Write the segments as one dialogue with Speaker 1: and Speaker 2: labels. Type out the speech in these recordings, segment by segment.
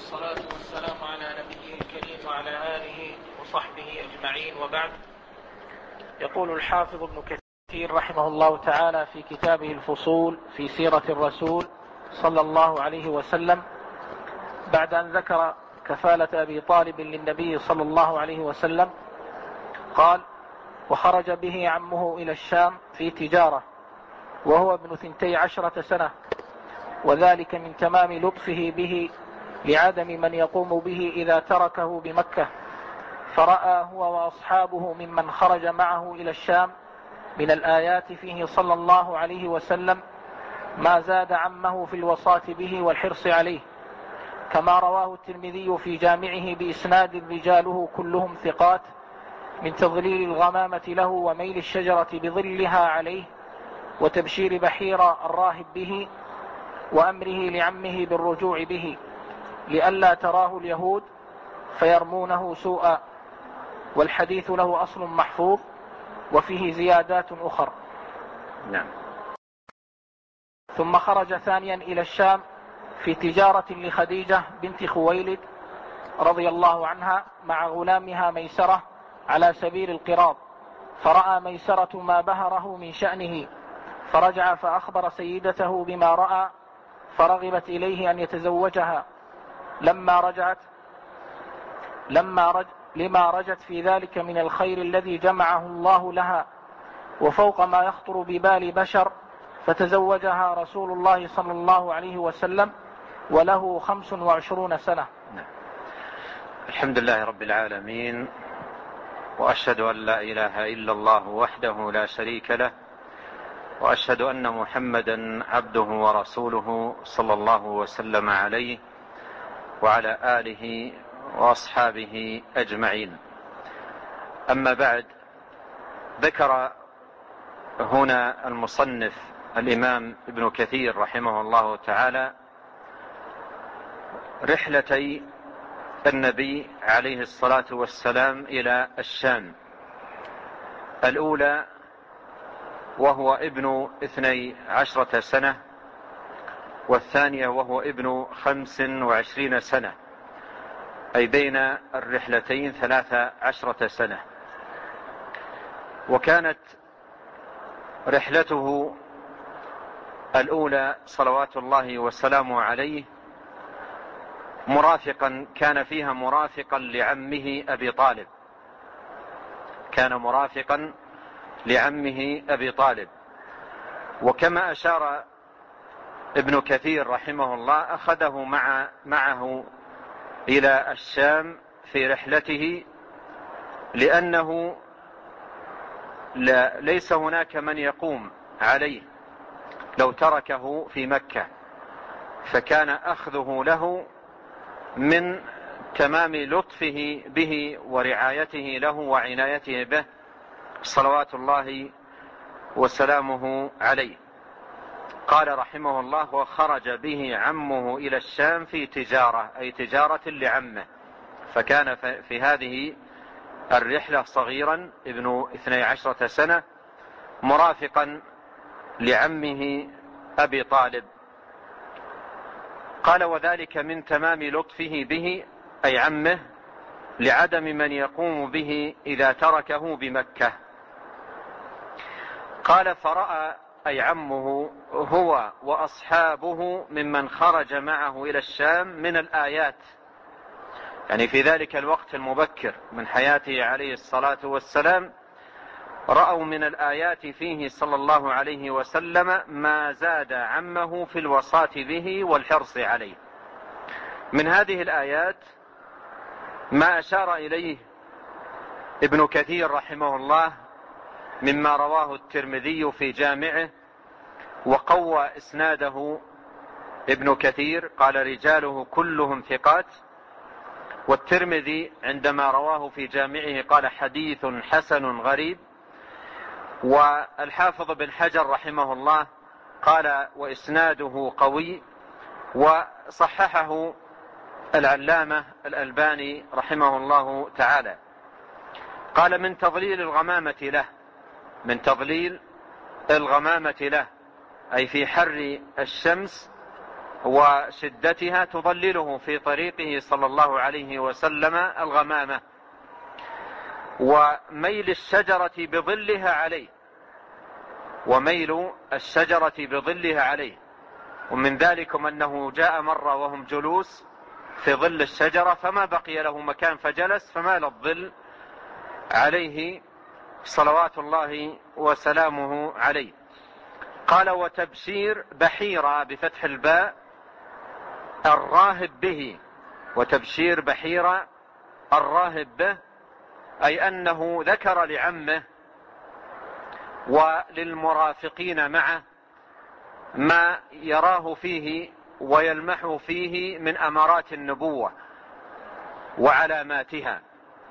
Speaker 1: والصلاة والسلام على نبيه الكريم وعلى آله وصحبه أجمعين، وبعد. يقول الحافظ ابن كثير رحمه الله تعالى في كتابه الفصول في سيرة الرسول صلى الله عليه وسلم، بعد أن ذكر كفالة أبي طالب للنبي صلى الله عليه وسلم، قال: وخرج به عمه إلى الشام في تجارة وهو ابن 12 سنة، وذلك من تمام لطفه به لعدم من يقوم به إذا تركه بمكة، فرأى هو وأصحابه ممن خرج معه إلى الشام من الآيات فيه صلى الله عليه وسلم ما زاد عمه في الوصاة به والحرص عليه، كما رواه الترمذي في جامعه بإسناد رجاله كلهم ثقات، من تظليل الغمامة له وميل الشجرة بظلها عليه وتبشير بحير الراهب به وأمره لعمه بالرجوع به لئلا تراه اليهود فيرمونه سوءا. والحديث له أصل محفوظ وفيه زيادات أخرى.
Speaker 2: نعم.
Speaker 1: ثم خرج ثانيا إلى الشام في تجارة لخديجة بنت خويلد رضي الله عنها مع غلامها ميسرة على سبيل القراض، فرأى ميسرة ما بهره من شأنه، فرجع فأخبر سيدته بما رأى، فرغبت إليه أن يتزوجها لما رجت في ذلك من الخير الذي جمعه الله لها وفوق ما يخطر ببال بشر، فتزوجها رسول الله صلى الله عليه وسلم وله 25 سنة.
Speaker 2: الحمد لله رب العالمين، وأشهد أن لا إله إلا الله وحده لا شريك له، وأشهد أن محمدا عبده ورسوله صلى الله وسلم عليه وعلى آله وأصحابه أجمعين. أما بعد، ذكر هنا المصنف الإمام ابن كثير رحمه الله تعالى رحلتي النبي عليه الصلاة والسلام إلى الشام، الأولى وهو ابن 12 سنة، والثانية وهو ابن 25 سنة، أي بين الرحلتين 13 سنة. وكانت رحلته الأولى صلوات الله وسلامه عليه كان فيها مرافقا لعمه أبي طالب، كان مرافقا لعمه أبي طالب. وكما أشار ابن كثير رحمه الله، أخذه معه إلى الشام في رحلته، لأنه ليس هناك من يقوم عليه لو تركه في مكة، فكان أخذه له من تمام لطفه به ورعايته له وعنايته به صلوات الله وسلامه عليه. قال رحمه الله: وخرج به عمه إلى الشام في تجارة، أي تجارة لعمه، فكان في هذه الرحلة صغيرا ابن 12 سنة مرافقا لعمه أبي طالب. قال: وذلك من تمام لطفه به، أي عمه، لعدم من يقوم به إذا تركه بمكة. قال: فرأى، أي عمه، هو وأصحابه ممن خرج معه إلى الشام من الآيات، يعني في ذلك الوقت المبكر من حياته عليه الصلاة والسلام، رأوا من الآيات فيه صلى الله عليه وسلم ما زاد عمه في الوصاة به والحرص عليه. من هذه الآيات ما أشار إليه ابن كثير رحمه الله مما رواه الترمذي في جامعه، وقوى إسناده ابن كثير، قال: رجاله كلهم ثقات. والترمذي عندما رواه في جامعه قال: حديث حسن غريب. والحافظ بن حجر رحمه الله قال: وإسناده قوي. وصححه العلامة الألباني رحمه الله تعالى. قال: من تضليل الغمامة له، أي في حر الشمس وشدتها تظلله في طريقه صلى الله عليه وسلم الغمامة، وميل الشجرة بظلها عليه، وميل الشجرة بظلها عليه. ومن ذلكم أنه جاء مرة وهم جلوس في ظل الشجرة فما بقي له مكان فجلس فمال الظل عليه صلوات الله وسلامه عليه. قال: وتبشير بحيرة بفتح الباء الراهب به، وتبشير بحيرة الراهب به، أي أنه ذكر لعمه وللمرافقين معه ما يراه فيه ويلمح فيه من أمارات النبوة وعلاماتها،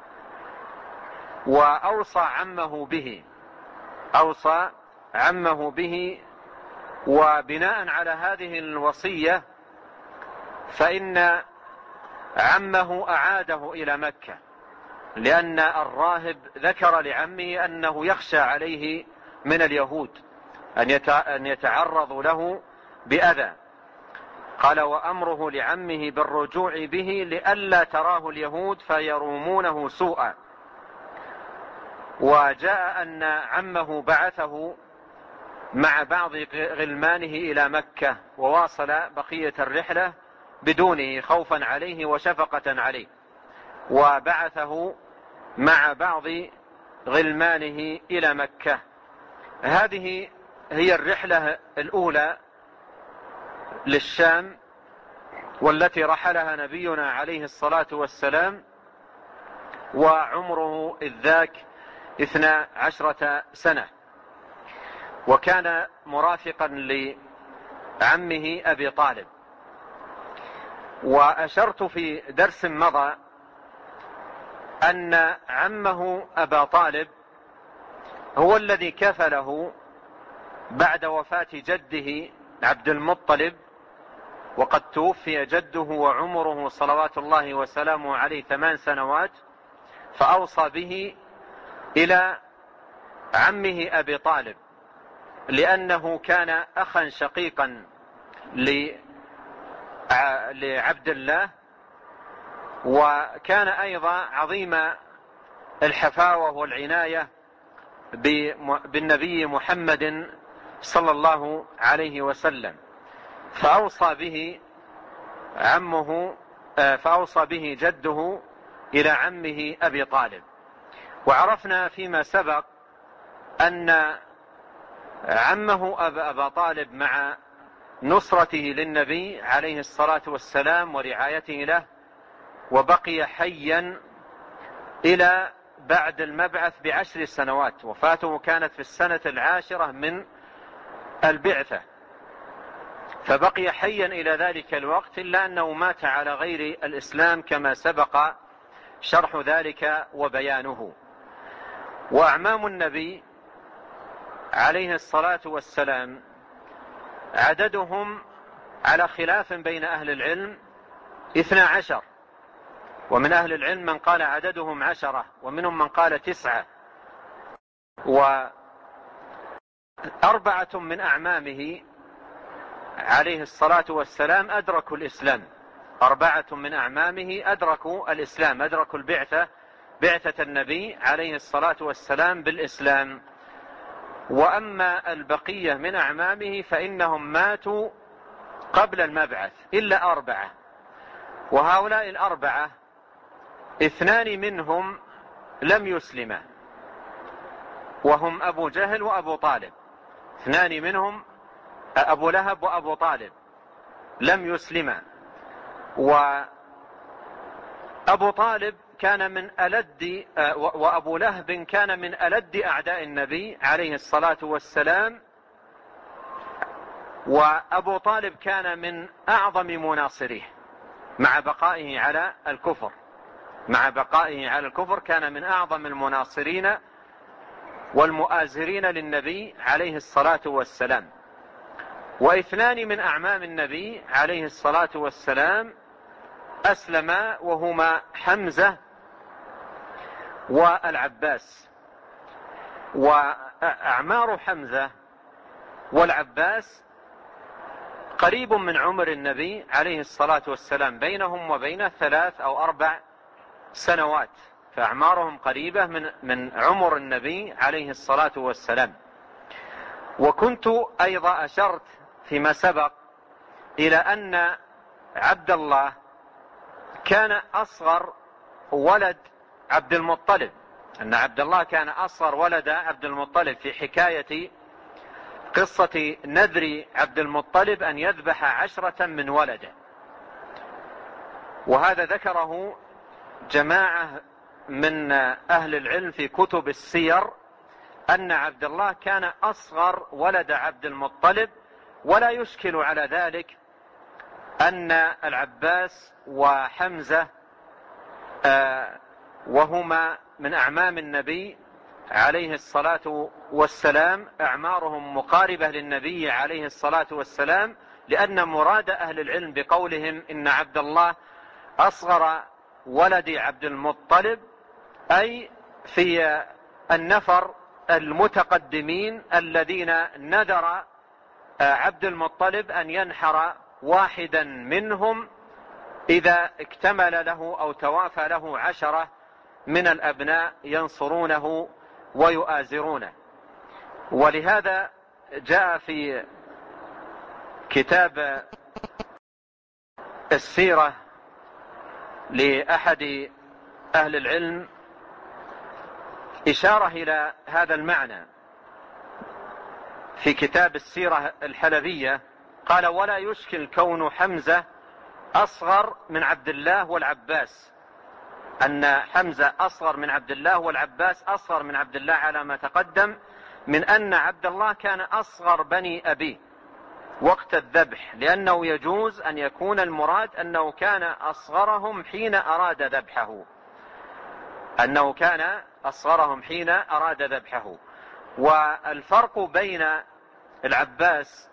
Speaker 2: وأوصى عمه به، أوصى عمه به. وبناء على هذه الوصية فإن عمه أعاده إلى مكة، لأن الراهب ذكر لعمه أنه يخشى عليه من اليهود أن يتعرضوا له بأذى. قال: وأمره لعمه بالرجوع به لئلا تراه اليهود فيرومونه سوءا. وجاء أن عمه بعثه مع بعض غلمانه إلى مكة وواصل بقية الرحلة بدونه خوفا عليه وشفقة عليه، وبعثه مع بعض غلمانه إلى مكة. هذه هي الرحلة الأولى للشام، والتي رحلها نبينا عليه الصلاة والسلام وعمره إذ ذاك 12 سنة، وكان مرافقا لعمه أبي طالب. وأشرت في درس مضى أن عمه أبا طالب هو الذي كفله بعد وفاة جده عبد المطلب، وقد توفي جده وعمره صلوات الله وسلامه عليه 8 سنوات، فأوصى به إلى عمه أبي طالب، لأنه كان أخا شقيقا لعبد الله، وكان أيضا عظيم الحفاوة والعناية بالنبي محمد صلى الله عليه وسلم. فأوصى به جده إلى عمه أبي طالب. وعرفنا فيما سبق أن عمه أبا طالب مع نصرته للنبي عليه الصلاة والسلام ورعايته له وبقي حيا إلى بعد المبعث ب10 سنوات، وفاته كانت في السنة 10 من البعثة، فبقي حيا إلى ذلك الوقت، إلا أنه مات على غير الإسلام كما سبق شرح ذلك وبيانه. وأعمام النبي عليه الصلاة والسلام عددهم على خلاف بين أهل العلم 12، ومن أهل العلم من قال عددهم 10، ومنهم من قال 9. و4 من أعمامه عليه الصلاة والسلام أدركوا الإسلام، 4 من أعمامه أدركوا الإسلام، أدركوا بعثة النبي عليه الصلاة والسلام بالإسلام. وأما البقية من أعمامه فإنهم ماتوا قبل المبعث إلا 4، وهؤلاء 4 2 منهم لم يسلما، وهم أبو جهل وأبو طالب. 2 منهم أبو لهب وأبو طالب لم يسلما. وأبو طالب كان من ألد وأبو لهب كان من ألد أعداء النبي عليه الصلاة والسلام، وأبو طالب كان من أعظم مناصريه مع بقائه على الكفر، كان من أعظم المناصرين والمؤازرين للنبي عليه الصلاة والسلام. و2 من أعمام النبي عليه الصلاة والسلام أسلما، وهما حمزة والعباس. وأعمار حمزة والعباس قريب من عمر النبي عليه الصلاة والسلام، بينهم وبينه 3 أو 4 سنوات، فأعمارهم قريبة من عمر النبي عليه الصلاة والسلام. وكنت أيضا أشرت فيما سبق إلى أن عبد الله كان أصغر ولد عبد المطلب، أن عبد الله كان أصغر ولد عبد المطلب في حكاية قصة نذر عبد المطلب أن يذبح 10 من ولده. وهذا ذكره جماعة من أهل العلم في كتب السير، أن عبد الله كان أصغر ولد عبد المطلب. ولا يشكل على ذلك أن العباس وحمزة وهما من أعمام النبي عليه الصلاة والسلام أعمارهم مقاربة للنبي عليه الصلاة والسلام، لأن مراد أهل العلم بقولهم إن عبد الله أصغر ولد عبد المطلب أي في النفر المتقدمين الذين نذر عبد المطلب أن ينحر واحدا منهم إذا اكتمل له أو توافى له 10 من الأبناء ينصرونه ويؤازرونه. ولهذا جاء في كتاب السيرة لأحد أهل العلم إشارة إلى هذا المعنى في كتاب السيرة الحلبية، قال: ولا يشكل كون حمزة أصغر من عبد الله والعباس، أن حمزة أصغر من عبد الله والعباس أصغر من عبد الله على ما تقدم، من أن عبد الله كان أصغر بني أبيه وقت الذبح، لأنه يجوز أن يكون المراد أنه كان أصغرهم حين أراد ذبحه، أنه كان أصغرهم حين أراد ذبحه. والفرق بين العباس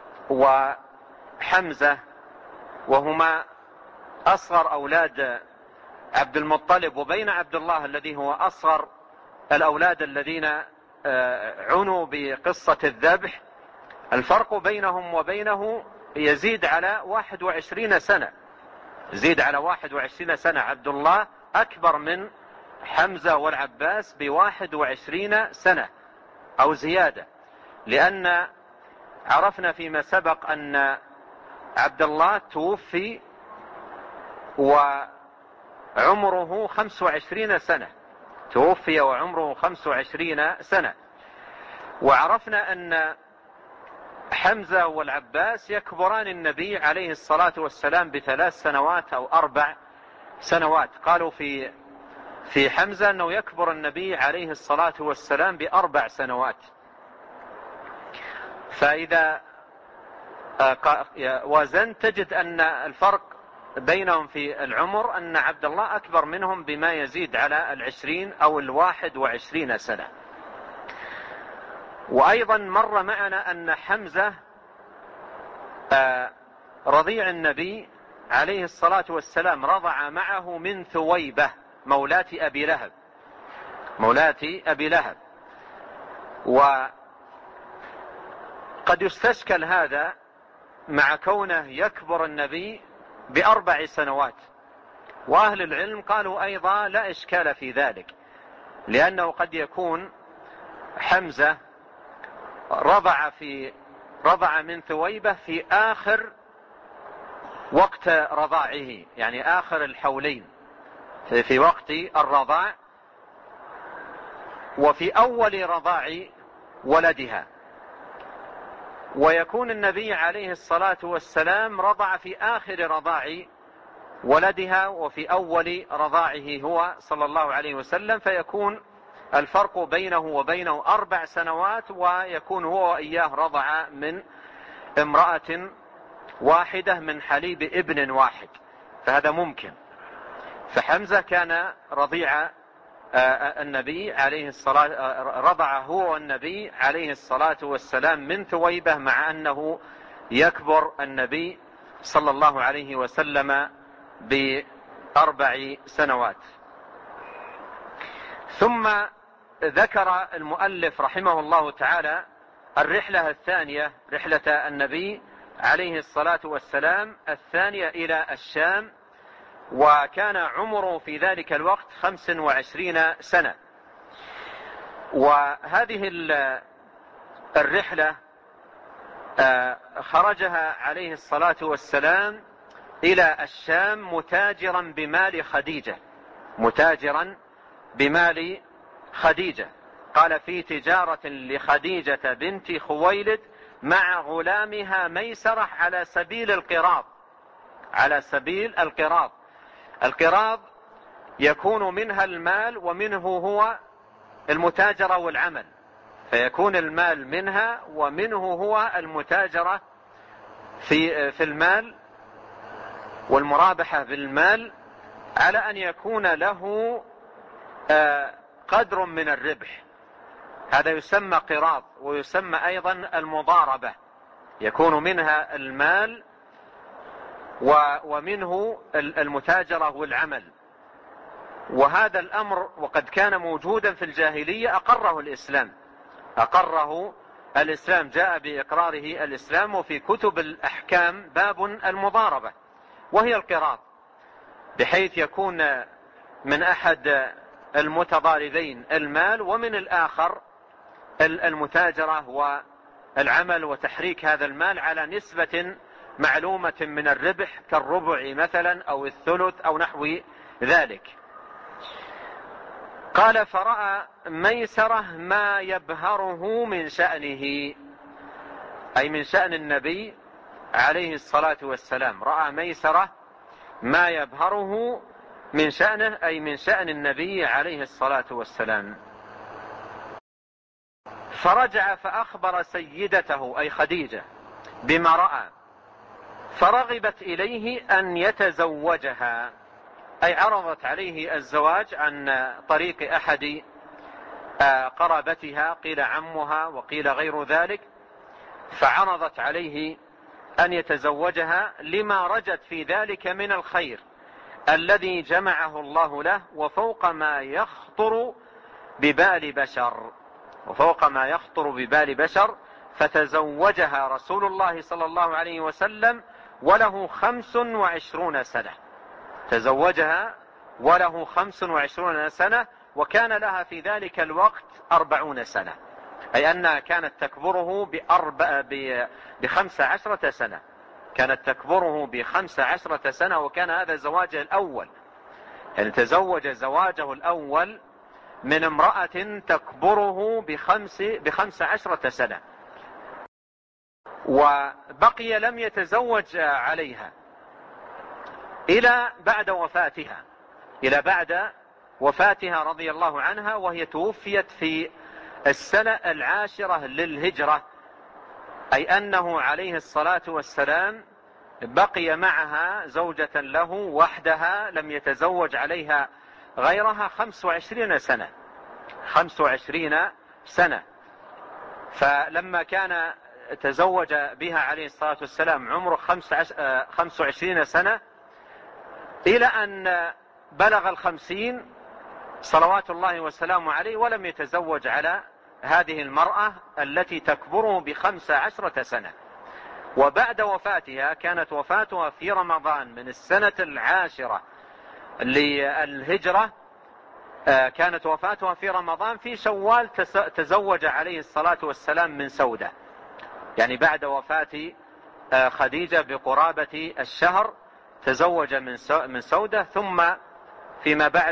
Speaker 2: وحمزة وهما أصغر أولاد عبد المطلب وبين عبد الله الذي هو أصغر الأولاد الذين عنوا بقصة الذبح، الفرق بينهم وبينه يزيد على 21 سنة، يزيد على 21 سنة. عبد الله أكبر من حمزة والعباس ب21 سنة أو زيادة، لأن عرفنا فيما سبق أن عبد الله توفي وعمره 25 سنة، توفي وعمره 25 سنة. وعرفنا أن حمزة والعباس يكبران النبي عليه الصلاة والسلام ب3 سنوات أو 4 سنوات. قالوا في حمزة أنه يكبر النبي عليه الصلاة والسلام ب4 سنوات. فإذا وزن تجد أن الفرق بينهم في العمر أن عبد الله أكبر منهم بما يزيد على 20 أو 21 سنة. وأيضا مر معنا أن حمزة رضيع النبي عليه الصلاة والسلام رضع معه من ثويبة مولاة أبي لهب، مولاة أبي لهب. وقد يستشكل هذا مع كونه يكبر النبي ب4 سنوات، وأهل العلم قالوا أيضا لا إشكال في ذلك، لأنه قد يكون حمزة رضع من ثويبة في آخر وقت رضاعه، يعني آخر الحولين، في وقت الرضاع وفي أول رضاع ولدها. ويكون النبي عليه الصلاة والسلام رضع في آخر رضاع ولدها وفي أول رضاعه هو صلى الله عليه وسلم، فيكون الفرق بينه وبينه 4 سنوات، ويكون هو وإياه رضع من امرأة واحدة من حليب ابن واحد، فهذا ممكن. فحمزة كان رضيع النبي عليه الصلاة، رضع هو النبي عليه الصلاة والسلام من ثويبة، مع أنه يكبر النبي صلى الله عليه وسلم ب4 سنوات. ثم ذكر المؤلف رحمه الله تعالى الرحلة الثانية، رحلة النبي عليه الصلاة والسلام الثانية إلى الشام، وكان عمره في ذلك الوقت 25 سنة. وهذه الرحلة خرجها عليه الصلاة والسلام إلى الشام متاجرا بمال خديجة، متاجرا بمال خديجة. قال: في تجارة لخديجة بنت خويلد مع غلامها ميسرة على سبيل القراض. على سبيل القراض. القراض يكون منها المال ومنه هو المتاجرة والعمل، فيكون المال منها ومنه هو المتاجرة في المال والمرابحة بالمال، على أن يكون له قدر من الربح. هذا يسمى قراض، ويسمى أيضا المضاربة، يكون منها المال ومنه المتاجرة والعمل. وهذا الأمر وقد كان موجودا في الجاهلية أقره الإسلام، أقره الإسلام، جاء بإقراره الإسلام. وفي كتب الأحكام باب المضاربة، وهي القراض، بحيث يكون من أحد المتضاربين المال، ومن الآخر المتاجرة والعمل وتحريك هذا المال على نسبة معلومة من الربح، كالربع مثلا أو الثلث أو نحو ذلك. قال: فرأى ميسرة ما يبهره من شأنه، أي من شأن النبي عليه الصلاة والسلام. رأى ميسرة ما يبهره من شأنه، أي من شأن النبي عليه الصلاة والسلام. فرجع فأخبر سيدته أي خديجة بما رأى، فرغبت إليه أن يتزوجها، أي عرضت عليه الزواج عن طريق أحد قرابتها، قيل عمها وقيل غير ذلك، فعرضت عليه أن يتزوجها لما رجت في ذلك من الخير الذي جمعه الله له، وفوق ما يخطر ببال بشر، وفوق ما يخطر ببال بشر. فتزوجها رسول الله صلى الله عليه وسلم وله 25 سنة. تزوجها وله 25 سنة، وكان لها في ذلك الوقت 40 سنة، أي أنها كانت تكبره ب15 سنة، كانت تكبره ب15 سنة، وكان هذا زواجه الأول، يعني تزوج زواجه الأول من امرأة تكبره ب15 سنة، وبقي لم يتزوج عليها إلى بعد وفاتها، إلى بعد وفاتها رضي الله عنها، وهي توفيت في السنة 10 للهجرة، أي أنه عليه الصلاة والسلام بقي معها زوجة له وحدها، لم يتزوج عليها غيرها 25 سنة، 25 سنة. فلما كان تزوج بها عليه الصلاة والسلام عمره 25 سنة، إلى أن بلغ 50 صلوات الله والسلام عليه، ولم يتزوج على هذه المرأة التي تكبره ب15 سنة. وبعد وفاتها، كانت وفاتها في رمضان من السنة 10 للهجرة، كانت وفاتها في رمضان، في شوال تزوج عليه الصلاة والسلام من سودة، يعني بعد وفاة خديجة بقرابة الشهر تزوج من سودة، ثم فيما بعد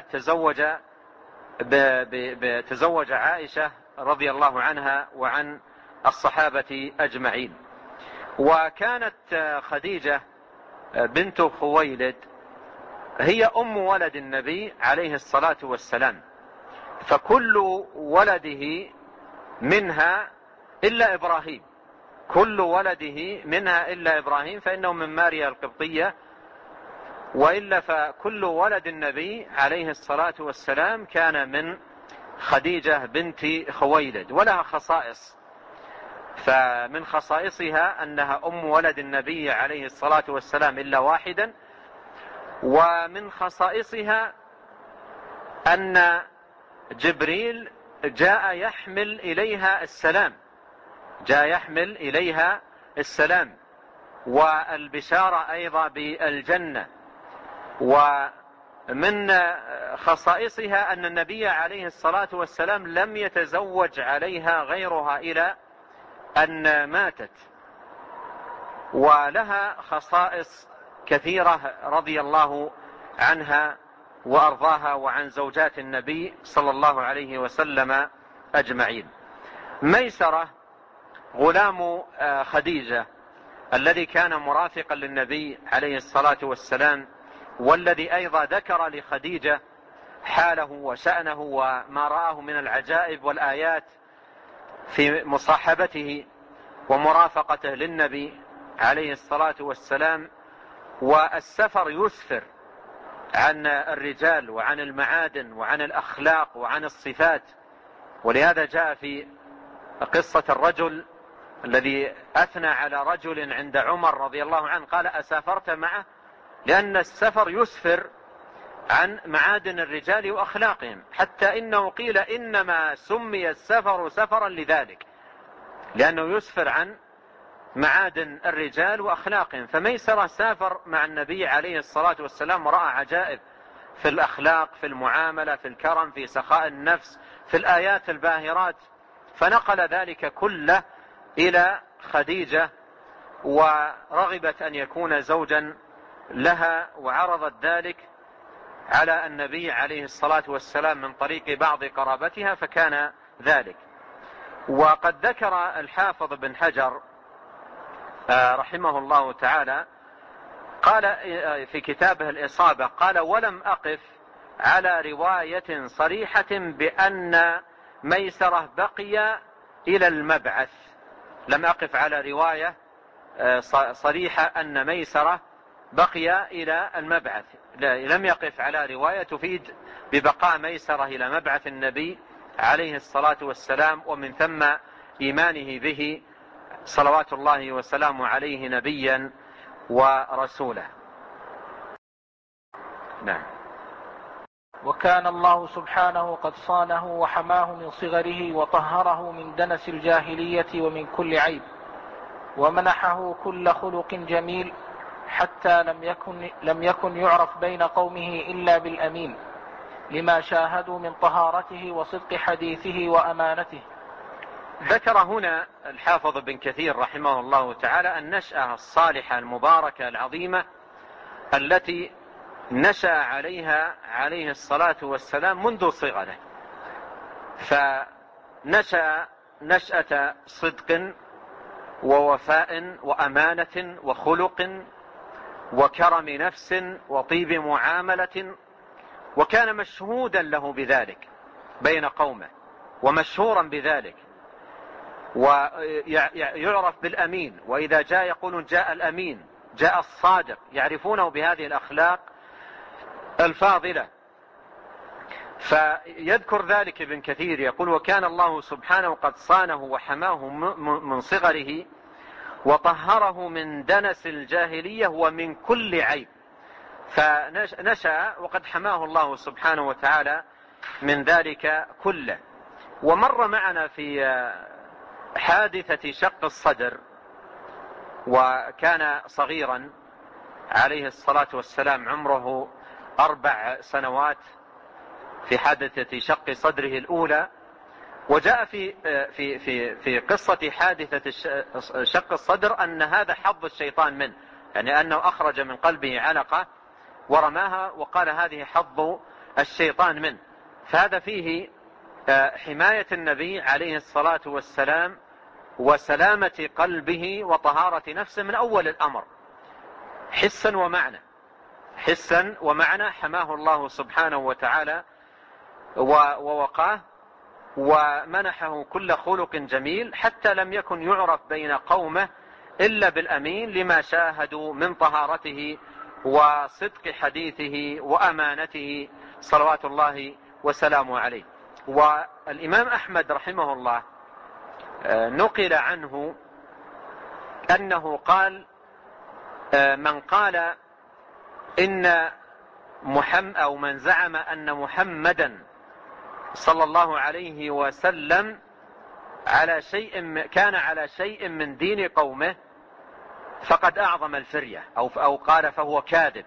Speaker 2: تزوج عائشة رضي الله عنها وعن الصحابة أجمعين. وكانت خديجة بنت خويلد هي أم ولد النبي عليه الصلاة والسلام، فكل ولده منها إلا إبراهيم، كل ولده منها إلا إبراهيم، فإنه من ماريا القبطية، وإلا فكل ولد النبي عليه الصلاة والسلام كان من خديجة بنت خويلد. ولها خصائص، فمن خصائصها أنها أم ولد النبي عليه الصلاة والسلام إلا واحدا. ومن خصائصها أن جبريل جاء يحمل إليها السلام، جاء يحمل إليها السلام، والبشارة أيضا بالجنة. ومن خصائصها أن النبي عليه الصلاة والسلام لم يتزوج عليها غيرها إلى أن ماتت، ولها خصائص كثيرة رضي الله عنها وأرضاها وعن زوجات النبي صلى الله عليه وسلم أجمعين. ميسرة غلام خديجة الذي كان مرافقا للنبي عليه الصلاة والسلام، والذي أيضا ذكر لخديجة حاله وشأنه وما رآه من العجائب والآيات في مصاحبته ومرافقته للنبي عليه الصلاة والسلام. والسفر يسفر عن الرجال وعن المعادن وعن الأخلاق وعن الصفات، ولهذا جاء في قصة الرجل الذي أثنى على رجل عند عمر رضي الله عنه قال: أسافرت معه؟ لأن السفر يسفر عن معادن الرجال وأخلاقهم، حتى إنه قيل إنما سمي السفر سفرا لذلك، لأنه يسفر عن معادن الرجال وأخلاقهم. فميسرة سافر مع النبي عليه الصلاة والسلام ورأى عجائب في الأخلاق، في المعاملة، في الكرم، في سخاء النفس، في الآيات الباهرات، فنقل ذلك كله إلى خديجة، ورغبت أن يكون زوجا لها، وعرضت ذلك على النبي عليه الصلاة والسلام من طريق بعض قرابتها، فكان ذلك. وقد ذكر الحافظ بن حجر رحمه الله تعالى قال في كتابه الإصابة، قال: ولم أقف على رواية صريحة بأن ميسرة بقي إلى المبعث. لم أقف على رواية صريحة أن ميسرة بقي إلى المبعث، لم يقف على رواية تفيد ببقاء ميسرة إلى مبعث النبي عليه الصلاة والسلام، ومن ثم إيمانه به صلوات الله وسلامه عليه نبيا ورسولا. نعم.
Speaker 1: وكان الله سبحانه قد صانه وحماه من صغره وطهره من دنس الجاهلية ومن كل عيب، ومنحه كل خلق جميل، حتى لم يكن يعرف بين قومه إلا بالأمين، لما شاهدوا من طهارته وصدق حديثه وأمانته.
Speaker 2: ذكر هنا الحافظ بن كثير رحمه الله تعالى النشأة الصالحة المباركة العظيمة التي نشأ عليها عليه الصلاة والسلام منذ صغره، فنشأ نشأة صدق ووفاء وأمانة وخلق وكرم نفس وطيب معاملة، وكان مشهودا له بذلك بين قومه ومشهورا بذلك، ويعرف بالأمين، وإذا جاء يقولون جاء الأمين، جاء الصادق، يعرفونه بهذه الأخلاق الفاضلة. فيذكر ذلك ابن كثير يقول: وكان الله سبحانه قد صانه وحماه من صغره وطهره من دنس الجاهلية ومن كل عيب. فنشأ وقد حماه الله سبحانه وتعالى من ذلك كله. ومر معنا في حادثة شق الصدر، وكان صغيرا عليه الصلاة والسلام عمره 4 سنوات في حادثة شق صدره الأولى. وجاء في قصة حادثة شق الصدر أن هذا حظ الشيطان منه، يعني أنه أخرج من قلبه علقة ورماها وقال هذه حظ الشيطان منه. فهذا فيه حماية النبي عليه الصلاة والسلام وسلامة قلبه وطهارة نفسه من أول الأمر، حسا ومعنى حماه الله سبحانه وتعالى ووقاه ومنحه كل خلق جميل، حتى لم يكن يعرف بين قومه إلا بالأمين، لما شاهدوا من طهارته وصدق حديثه وأمانته صلوات الله وسلامه عليه. والإمام أحمد رحمه الله نقل عنه أنه قال: من قال إن محمد أو من زعم أن محمدا صلى الله عليه وسلم كان على شيء من دين قومه فقد أعظم الفرية، أو قال فهو كاذب.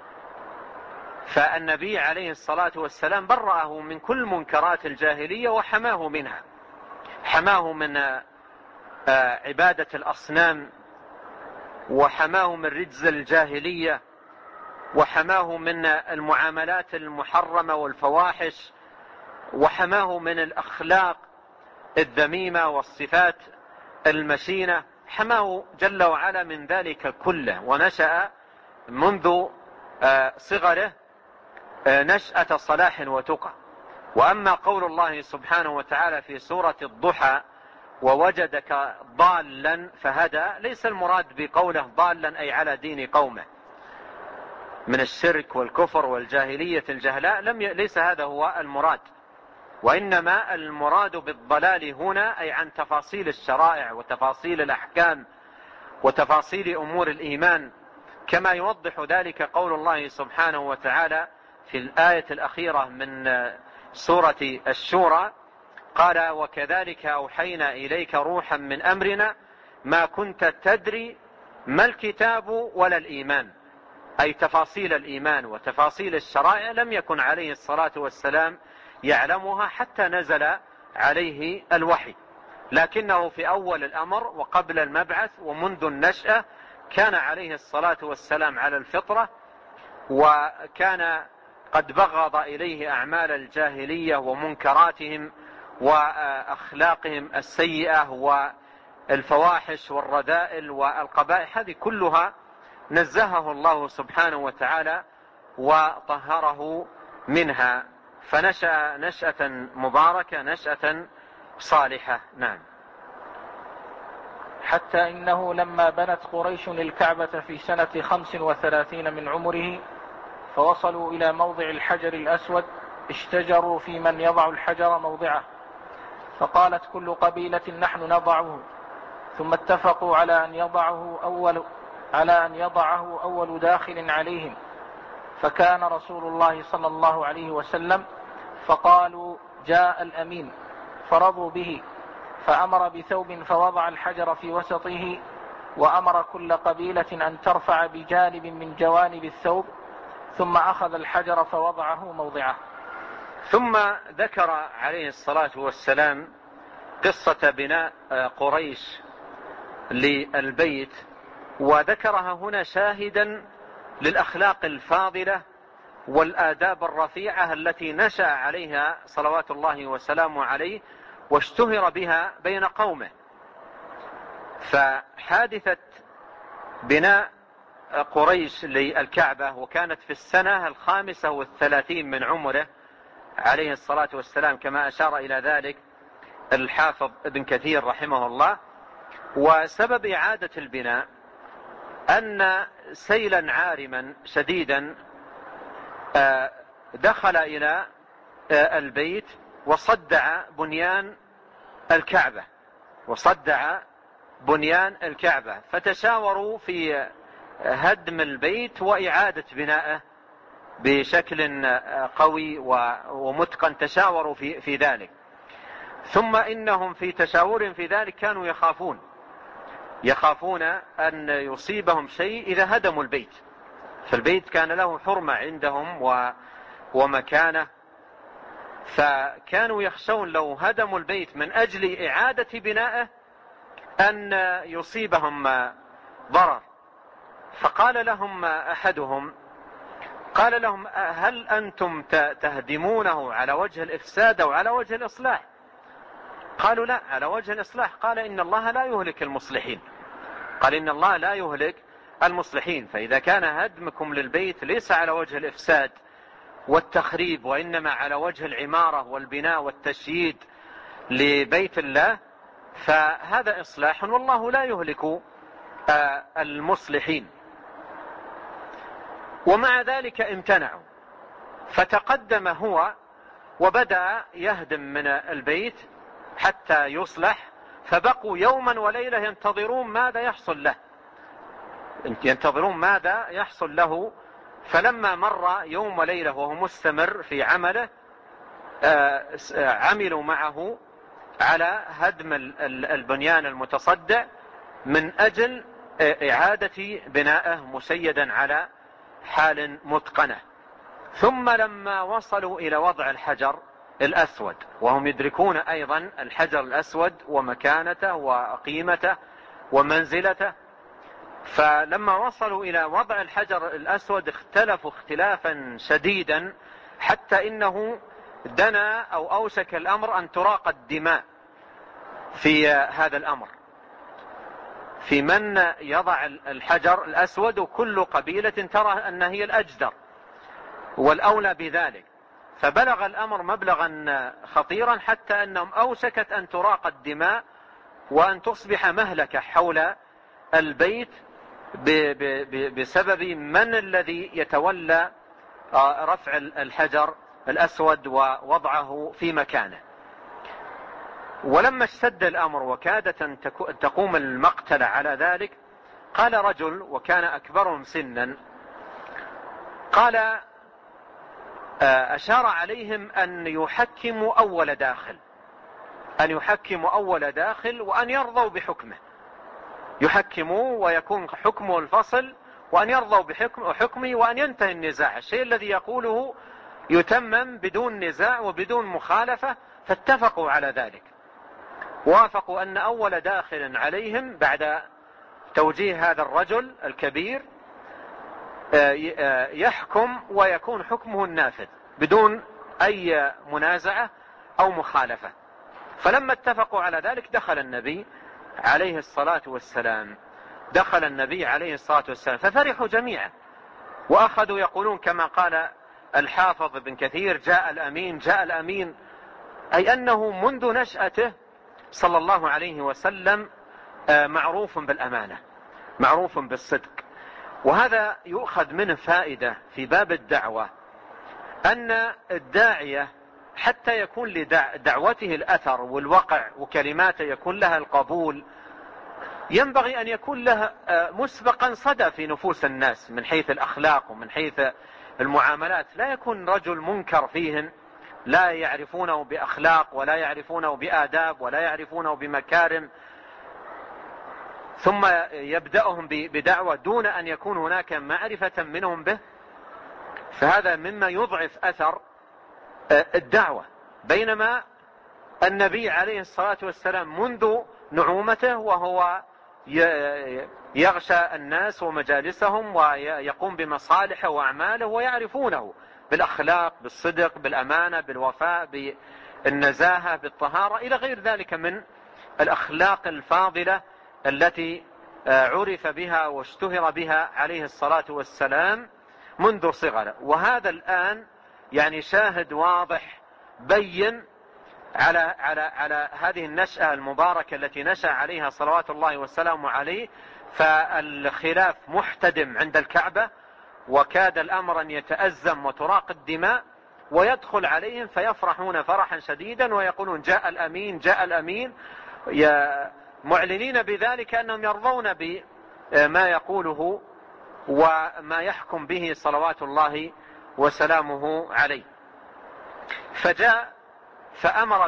Speaker 2: فالنبي عليه الصلاة والسلام برأه من كل منكرات الجاهلية وحماه منها، حماه من عبادة الأصنام، وحماه من رجز الجاهلية، وحماه من المعاملات المحرمة والفواحش، وحماه من الأخلاق الذميمة والصفات المشينة، حماه جل وعلا من ذلك كله. ونشأ منذ صغره نشأة صلاح وتقى. وأما قول الله سبحانه وتعالى في سورة الضحى ووجدك ضالا فهدى، ليس المراد بقوله ضالا أي على دين قومه من الشرك والكفر والجاهلية الجهلاء، ليس هذا هو المراد، وإنما المراد بالضلال هنا أي عن تفاصيل الشرائع وتفاصيل الأحكام وتفاصيل أمور الإيمان، كما يوضح ذلك قول الله سبحانه وتعالى في الآية الأخيرة من سورة الشورى: قال وكذلك أوحينا إليك روحا من أمرنا ما كنت تدري ما الكتاب ولا الإيمان، أي تفاصيل الإيمان وتفاصيل الشرائع لم يكن عليه الصلاة والسلام يعلمها حتى نزل عليه الوحي، لكنه في أول الأمر وقبل المبعث ومنذ النشأة كان عليه الصلاة والسلام على الفطرة، وكان قد بغض إليه أعمال الجاهلية ومنكراتهم وأخلاقهم السيئة والفواحش والرذائل والقبائح، هذه كلها نزهه الله سبحانه وتعالى وطهره منها، فنشأ نشأة مباركة، نشأة صالحة. نعم.
Speaker 1: حتى إنه لما بنت قريش الكعبة في سنة 35 من عمره فوصلوا إلى موضع الحجر الأسود اشتجروا في من يضع الحجر موضعه، فقالت كل قبيلة نحن نضعه، ثم اتفقوا على أن يضعه أول داخل عليهم، فكان رسول الله صلى الله عليه وسلم، فقالوا جاء الأمين، فرضوا به، فأمر بثوب فوضع الحجر في وسطه، وأمر كل قبيلة أن ترفع بجانب من جوانب الثوب، ثم أخذ الحجر فوضعه موضعه.
Speaker 2: ثم ذكر عليه الصلاة والسلام قصة بناء قريش للبيت، وذكرها هنا شاهدا للأخلاق الفاضلة والآداب الرفيعة التي نشأ عليها صلوات الله وسلامه عليه واشتهر بها بين قومه. فحادثة بناء قريش للكعبة وكانت في السنة 35 من عمره عليه الصلاة والسلام، كما أشار إلى ذلك الحافظ ابن كثير رحمه الله. وسبب إعادة البناء أن سيلا عارما شديدا دخل إلى البيت وصدع بنيان الكعبة، فتشاوروا في هدم البيت وإعادة بنائه بشكل قوي ومتقن، تشاوروا في ذلك. ثم إنهم في تشاور في ذلك كانوا يخافون أن يصيبهم شيء إذا هدموا البيت، فالبيت كان له حرمة عندهم ومكانه، فكانوا يخشون لو هدموا البيت من أجل إعادة بنائه أن يصيبهم ضرر. فقال لهم أحدهم، قال لهم هل أنتم تهدمونه على وجه الإفساد أو على وجه الإصلاح؟ قالوا لا، على وجه الإصلاح. قال إن الله لا يهلك المصلحين، فإذا كان هدمكم للبيت ليس على وجه الإفساد والتخريب، وإنما على وجه العمارة والبناء والتشييد لبيت الله، فهذا إصلاح، والله لا يهلك المصلحين. ومع ذلك امتنعوا، فتقدم هو وبدأ يهدم من البيت حتى يصلح، فبقوا يوما وليلة ينتظرون ماذا يحصل له. فلما مر يوم وليلة وهو مستمر في عمله، عملوا معه على هدم البنيان المتصدع من أجل إعادة بنائه مسيدا على حال متقنة. ثم لما وصلوا إلى وضع الحجر الأسود، وهم يدركون أيضا الحجر الأسود ومكانته وقيمته ومنزلته، فلما وصلوا إلى وضع الحجر الأسود اختلفوا اختلافا شديدا، حتى إنه دنا أو أوشك الأمر أن تراق الدماء في هذا الأمر، في من يضع الحجر الأسود، وكل قبيلة ترى أن هي الأجدر والأولى بذلك. فبلغ الأمر مبلغا خطيرا حتى أنهم أوشكت أن تراق الدماء وأن تصبح مهلكة حول البيت بسبب من الذي يتولى رفع الحجر الأسود ووضعه في مكانه. ولما اشتد الأمر وكادت أن تقوم المقتلة على ذلك، قال رجل وكان أكبرهم سنا، قال أشار عليهم أن يحكموا أول داخل، أن يحكموا أول داخل وأن يرضوا بحكمه، يحكموا ويكون حكمه الفصل، وأن يرضوا بحكمه وأن ينتهي النزاع، الشيء الذي يقوله يتمم بدون نزاع وبدون مخالفة. فاتفقوا على ذلك، وافقوا أن أول داخل عليهم بعد توجيه هذا الرجل الكبير يحكم ويكون حكمه النافذ بدون أي منازعة أو مخالفة. فلما اتفقوا على ذلك دخل النبي عليه الصلاة والسلام ففرحوا جميعا، وأخذوا يقولون كما قال الحافظ ابن كثير: جاء الأمين جاء الأمين، أي أنه منذ نشأته صلى الله عليه وسلم معروف بالأمانة، معروف بالصدق. وهذا يؤخذ منه فائدة في باب الدعوة، أن الداعية حتى يكون لدعوته الأثر والوقع وكلماته يكون لها القبول، ينبغي أن يكون لها مسبقا صدى في نفوس الناس من حيث الأخلاق ومن حيث المعاملات. لا يكون رجل منكر فيهن، لا يعرفونه بأخلاق ولا يعرفونه بآداب ولا يعرفونه بمكارم، ثم يبدأهم بدعوة دون أن يكون هناك معرفة منهم به، فهذا مما يضعف أثر الدعوة. بينما النبي عليه الصلاة والسلام منذ نعومته وهو يغشى الناس ومجالسهم ويقوم بمصالحه وأعماله، ويعرفونه بالأخلاق، بالصدق، بالأمانة، بالوفاء، بالنزاهة، بالطهارة، إلى غير ذلك من الأخلاق الفاضلة التي عرف بها واشتهر بها عليه الصلاة والسلام منذ صغره. وهذا الآن يعني شاهد واضح بين على هذه النشأة المباركة التي نشأ عليها صلوات الله والسلام عليه. فالخلاف محتدم عند الكعبة، وكاد الأمر أن يتأزم وتراق الدماء، ويدخل عليهم فيفرحون فرحا شديدا ويقولون: جاء الأمين جاء الأمين، معلنين بذلك أنهم يرضون بما يقوله وما يحكم به صلوات الله وسلامه عليه. فجاء فأمر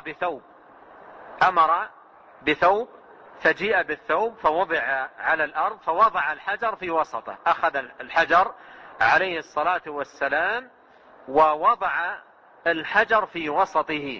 Speaker 2: بثوب فجيء بالثوب فوضع على الأرض، فوضع الحجر في وسطه، أخذ الحجر عليه الصلاة والسلام ووضع الحجر في وسطه،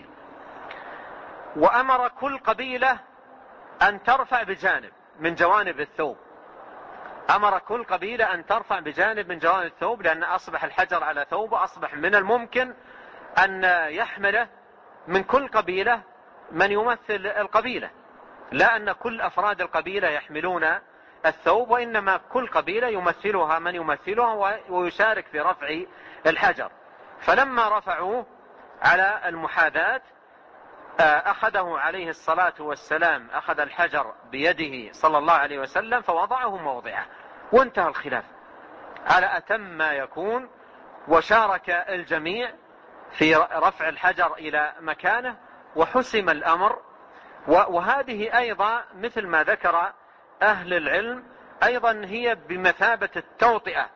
Speaker 2: وأمر كل قبيلة أن ترفع بجانب من جوانب الثوب، أمر كل قبيلة أن ترفع بجانب من جوانب الثوب، لأن أصبح الحجر على ثوب، أصبح من الممكن أن يحمله من كل قبيلة من يمثل القبيلة، لا أن كل أفراد القبيلة يحملون الثوب، وإنما كل قبيلة يمثلها من يمثلها ويشارك في رفع الحجر. فلما رفعوه على المحاذاة أخذه عليه الصلاة والسلام، أخذ الحجر بيده صلى الله عليه وسلم فوضعه موضعه، وانتهى الخلاف على أتم ما يكون، وشارك الجميع في رفع الحجر إلى مكانه وحسم الأمر. وهذه أيضا مثل ما ذكر أهل العلم أيضا هي بمثابة التوطئة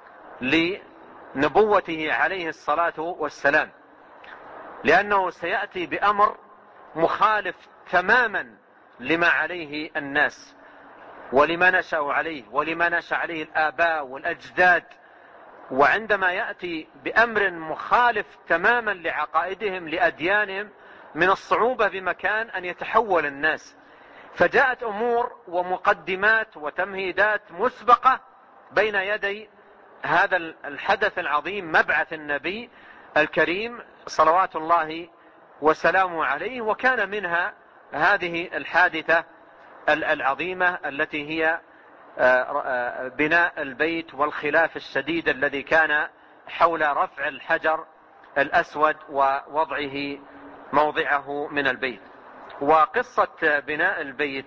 Speaker 2: لنبوته عليه الصلاة والسلام، لأنه سيأتي بأمر مخالف تماما لما عليه الناس، ولما نشأوا عليه ولما نشأ عليه الآباء والأجداد، وعندما يأتي بأمر مخالف تماما لعقائدهم لأديانهم من الصعوبة بمكان أن يتحول الناس. فجاءت أمور ومقدمات وتمهيدات مسبقة بين يدي هذا الحدث العظيم، مبعث النبي الكريم صلوات الله وسلامه عليه. وكان منها هذه الحادثة العظيمة التي هي بناء البيت والخلاف الشديد الذي كان حول رفع الحجر الأسود ووضعه موضعه من البيت. وقصة بناء البيت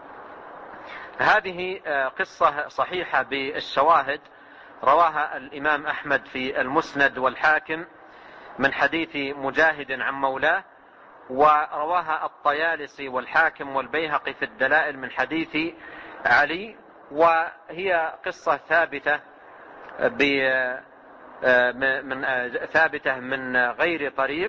Speaker 2: هذه قصة صحيحة بالشواهد، رواها الإمام أحمد في المسند والحاكم من حديث مجاهد عن مولاه، ورواها الطيالسي والحاكم والبيهقي في الدلائل من حديث علي. وهي قصة ثابتة ثابتة من غير طريق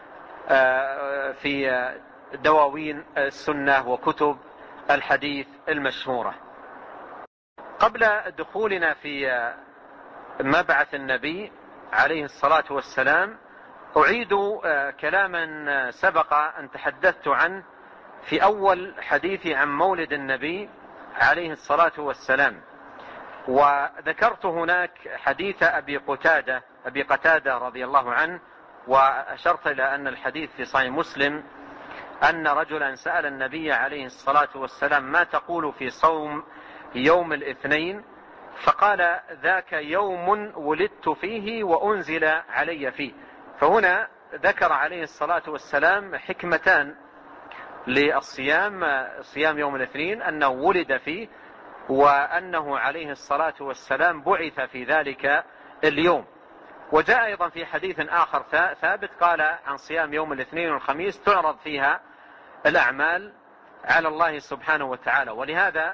Speaker 2: في دواوين السنة وكتب الحديث المشهورة. قبل دخولنا في مبعث النبي عليه الصلاة والسلام أعيد كلاما سبق أن تحدثت عنه في أول حديثي عن مولد النبي عليه الصلاة والسلام، وذكرت هناك حديث أبي قتادة رضي الله عنه، وأشرت إلى أن الحديث في صحيح مسلم أن رجلا سأل النبي عليه الصلاة والسلام ما تقول في صوم يوم الاثنين؟ فقال ذاك يوم ولدت فيه وأنزل علي فيه. فهنا ذكر عليه الصلاة والسلام حكمتان للصيام، صيام يوم الاثنين، أنه ولد فيه وأنه عليه الصلاة والسلام بعث في ذلك اليوم. وجاء أيضا في حديث آخر ثابت قال عن صيام يوم الاثنين والخميس تعرض فيها الأعمال على الله سبحانه وتعالى. ولهذا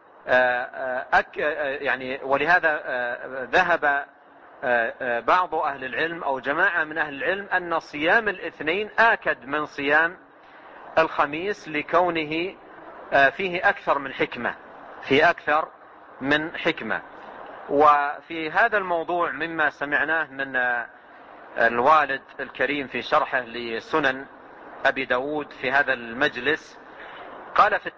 Speaker 2: ذهب بعض أهل العلم أو جماعة من أهل العلم أن صيام الاثنين آكد من صيام الخميس لكونه فيه أكثر من حكمة. وفي هذا الموضوع مما سمعناه من الوالد الكريم في شرحه لسنن أبي داود في هذا المجلس، قال في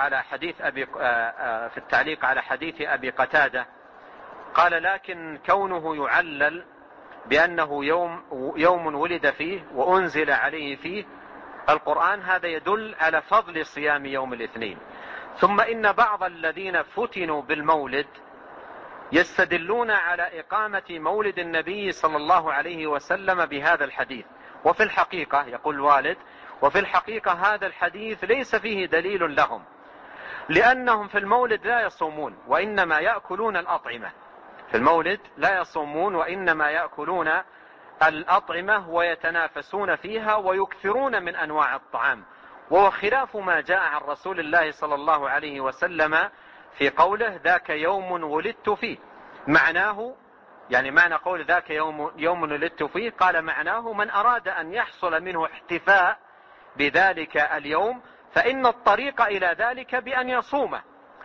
Speaker 2: التعليق على حديث أبي قتادة، قال لكن كونه يعلل بأنه يوم ولد فيه وأنزل عليه فيه القرآن هذا يدل على فضل صيام يوم الاثنين. ثم إن بعض الذين فتنوا بالمولد يستدلون على إقامة مولد النبي صلى الله عليه وسلم بهذا الحديث. وفي الحقيقة يقول الوالد وفي الحقيقة هذا الحديث ليس فيه دليل لهم، لأنهم في المولد لا يصومون وإنما يأكلون الأطعمة. في المولد لا يصومون وإنما يأكلون الأطعمة ويتنافسون فيها ويكثرون من أنواع الطعام، وهو خلاف ما جاء عن رسول الله صلى الله عليه وسلم في قوله ذاك يوم ولدت فيه. معناه يعني معنى قول ذاك يوم ولدت فيه، قال معناه من أراد أن يحصل منه احتفاء بذلك اليوم فإن الطريق إلى ذلك بأن يصومه،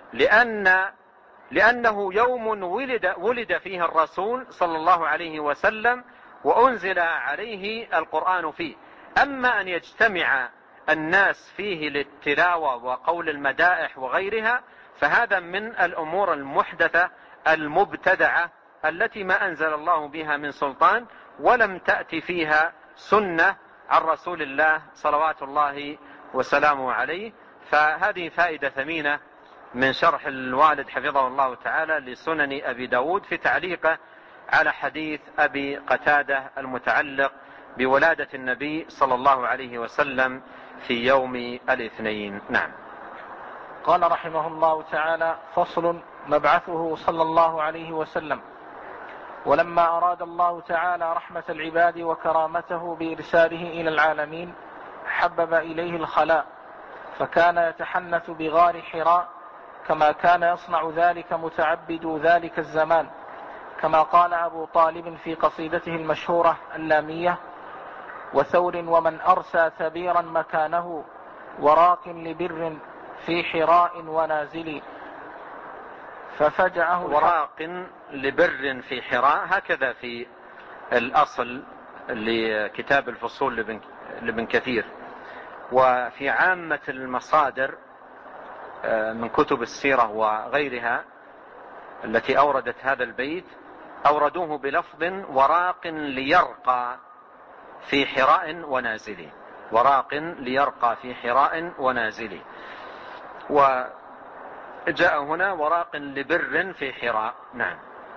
Speaker 2: لأنه يوم ولد فيه الرسول صلى الله عليه وسلم وأنزل عليه القرآن فيه. أما أن يجتمع الناس فيه للتلاوة وقول المدائح وغيرها فهذا من الأمور المحدثة المبتدعة التي ما أنزل الله بها من سلطان ولم تأتي فيها سنة عن رسول الله صلوات الله وسلامه عليه. فهذه فائدة ثمينة من شرح الوالد حفظه الله تعالى لسنن أبي داود في تعليقه على حديث أبي قتادة المتعلق بولادة النبي صلى الله عليه وسلم في يوم الاثنين. نعم.
Speaker 1: قال رحمه الله تعالى: فصل: مبعثه صلى الله عليه وسلم. ولما أراد الله تعالى رحمة العباد وكرامته بإرساله إلى العالمين حبب إليه الخلاء، فكان يتحنث بغار حراء كما كان يصنع ذلك متعبد ذلك الزمان، كما قال أبو طالب في قصيدته المشهورة اللامية: وثور ومن أرسى ثبيرا مكانه وراق لبر في حراء ونازل. ففجأه
Speaker 2: وراق لبر في حراء، هكذا في الأصل لكتاب الفصول لابن كثير. وفي عامة المصادر من كتب السيرة وغيرها التي أوردت هذا البيت أوردوه بلفظ وراق ليرقى في حراء ونازله، وراق ليرقى في حراء ونازله، وجاء هنا وراق لبر في حراء. نعم.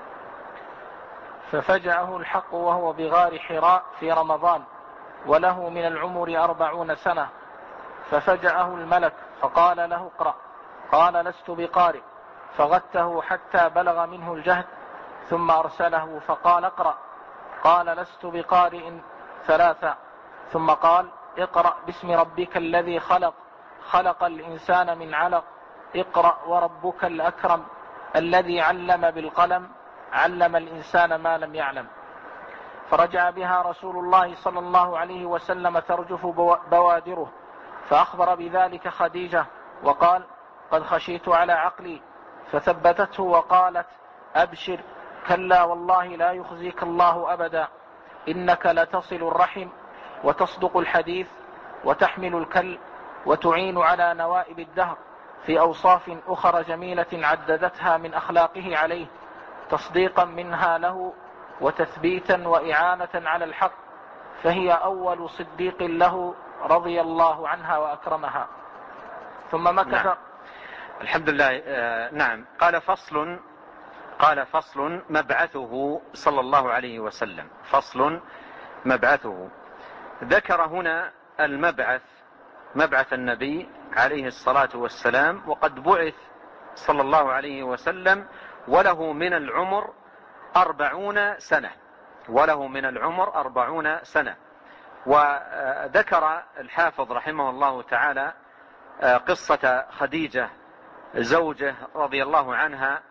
Speaker 1: ففجأه الحق وهو بغار حراء في رمضان وله من العمر 40 سنة، ففجأه الملك فقال له اقرأ، قال لست بقارئ، فغته حتى بلغ منه الجهد، ثم أرسله فقال اقرأ، قال لست بقارئ 3، ثم قال اقرأ باسم ربك الذي خلق، خلق الإنسان من علق، اقرأ وربك الأكرم الذي علم بالقلم، علم الإنسان ما لم يعلم. فرجع بها رسول الله صلى الله عليه وسلم ترجف بوادره، فأخبر بذلك خديجة وقال قد خشيت على عقلي، فثبتته وقالت أبشر، كلا والله لا يخزيك الله أبدا، إنك لتصل الرحم وتصدق الحديث وتحمل الكل وتعين على نوائب الدهر، في أوصاف أخرى جميلة عددتها من أخلاقه عليه، تصديقا منها له وتثبيتا وإعانة على الحق، فهي أول صديق له رضي الله عنها وأكرمها. ثم مكث.
Speaker 2: نعم. الحمد لله. نعم. قال فصل مبعثه صلى الله عليه وسلم. فصل مبعثه. ذكر هنا المبعث، مبعث النبي عليه الصلاة والسلام، وقد بعث صلى الله عليه وسلم وله من العمر 40 سنة، وله من العمر 40 سنة. وذكر الحافظ رحمه الله تعالى قصة خديجة زوجه رضي الله عنها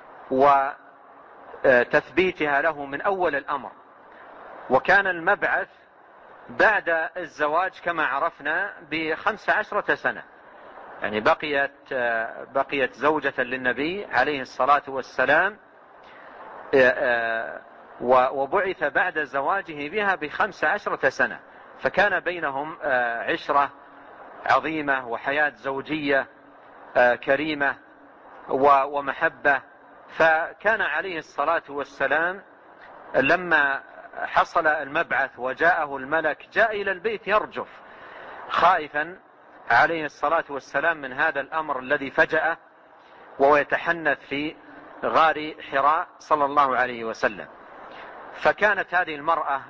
Speaker 2: وتثبيتها له من أول الأمر. وكان المبعث بعد الزواج كما عرفنا ب15 سنة، يعني بقيت زوجة للنبي عليه الصلاة والسلام، وبعث بعد زواجه بها ب15 سنة، فكان بينهم عشرة عظيمة وحياة زوجية كريمة ومحبة. فكان عليه الصلاة والسلام لما حصل المبعث وجاءه الملك جاء إلى البيت يرجف خائفا عليه الصلاة والسلام من هذا الأمر الذي فجأه، وهو يتحنث في غار حراء صلى الله عليه وسلم. فكانت هذه المرأة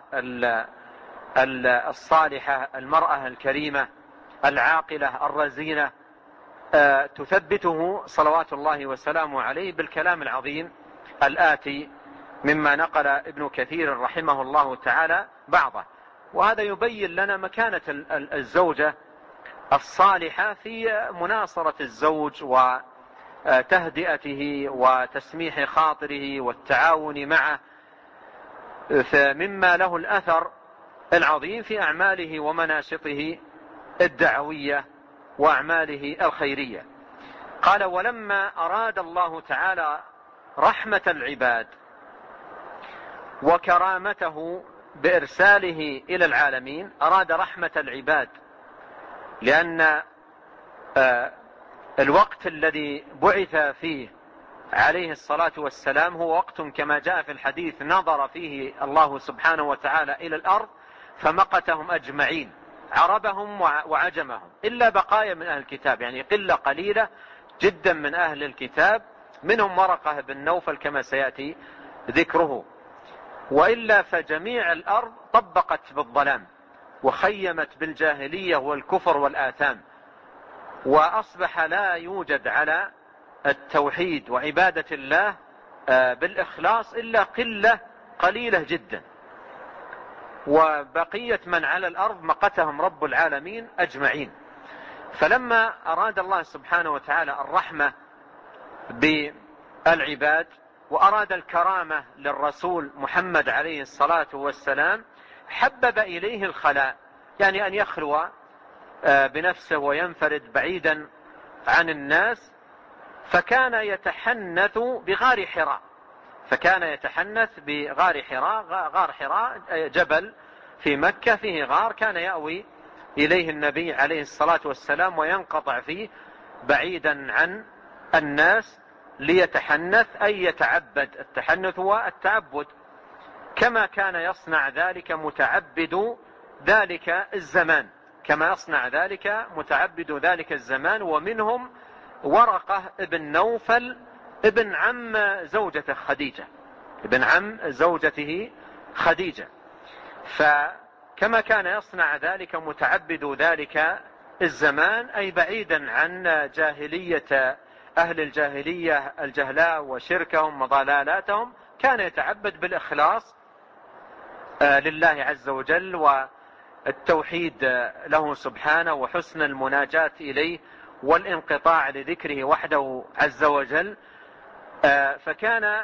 Speaker 2: الصالحة، المرأة الكريمة العاقلة الرزينة، تثبته صلوات الله وسلامه عليه بالكلام العظيم الآتي مما نقل ابن كثير رحمه الله تعالى بعضه. وهذا يبين لنا مكانة الزوجة الصالحة في مناصرة الزوج وتهدئته وتسميح خاطره والتعاون معه، فمما له الأثر العظيم في أعماله ومناشطه الدعوية وأعماله الخيرية. قال ولما أراد الله تعالى رحمة العباد وكرامته بإرساله إلى العالمين، أراد رحمة العباد، لأن الوقت الذي بعث فيه عليه الصلاة والسلام هو وقت كما جاء في الحديث نظر فيه الله سبحانه وتعالى إلى الأرض فمقتهم أجمعين، عربهم وعجمهم، إلا بقايا من أهل الكتاب، يعني قلة قليلة جدا من أهل الكتاب، منهم ورقة بن نوفل كما سيأتي ذكره، وإلا فجميع الأرض طبقت بالظلام وخيمت بالجاهلية والكفر والآثام، وأصبح لا يوجد على التوحيد وعبادة الله بالإخلاص إلا قلة قليلة جدا، وبقية من على الأرض مقتهم رب العالمين أجمعين. فلما أراد الله سبحانه وتعالى الرحمة بالعباد وأراد الكرامة للرسول محمد عليه الصلاة والسلام، حبب إليه الخلاء، يعني أن يخلو بنفسه وينفرد بعيدا عن الناس، فكان يتحنث بغار حراء. فكان يتحنث بغار حراء. غار حراء جبل في مكة فيه غار كان يأوي إليه النبي عليه الصلاة والسلام وينقطع فيه بعيدا عن الناس ليتحنث، أي يتعبد. التحنث هو التعبد، كما كان يصنع ذلك متعبد ذلك الزمان، كما يصنع ذلك متعبد ذلك الزمان. ومنهم ورقة ابن نوفل ابن عم زوجته خديجة، ابن عم زوجته خديجة. فكما كان يصنع ذلك متعبد ذلك الزمان، أي بعيدا عن جاهلية أهل الجاهلية الجهلاء وشركهم وضلالاتهم، كان يتعبد بالإخلاص لله عز وجل والتوحيد له سبحانه وحسن المناجاة إليه والانقطاع لذكره وحده عز وجل. فكان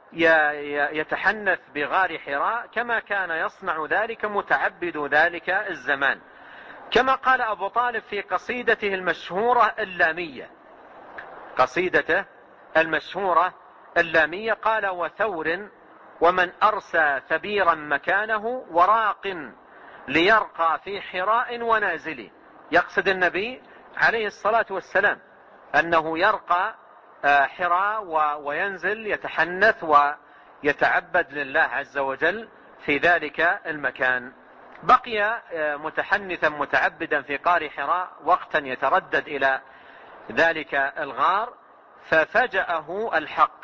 Speaker 2: يتحنث بغار حراء كما كان يصنع ذلك متعبد ذلك الزمان. كما قال أبو طالب في قصيدته المشهورة اللامية، قصيدته المشهورة اللامية، قال: وثور ومن أرسى ثبيرا مكانه وراق ليرقى في حراء ونازل. يقصد النبي عليه الصلاة والسلام أنه يرقى حراء وينزل يتحنث ويتعبد لله عز وجل في ذلك المكان. بقي متحنثا متعبدا في قار حراء وقتا يتردد إلى ذلك الغار، ففجأه الحق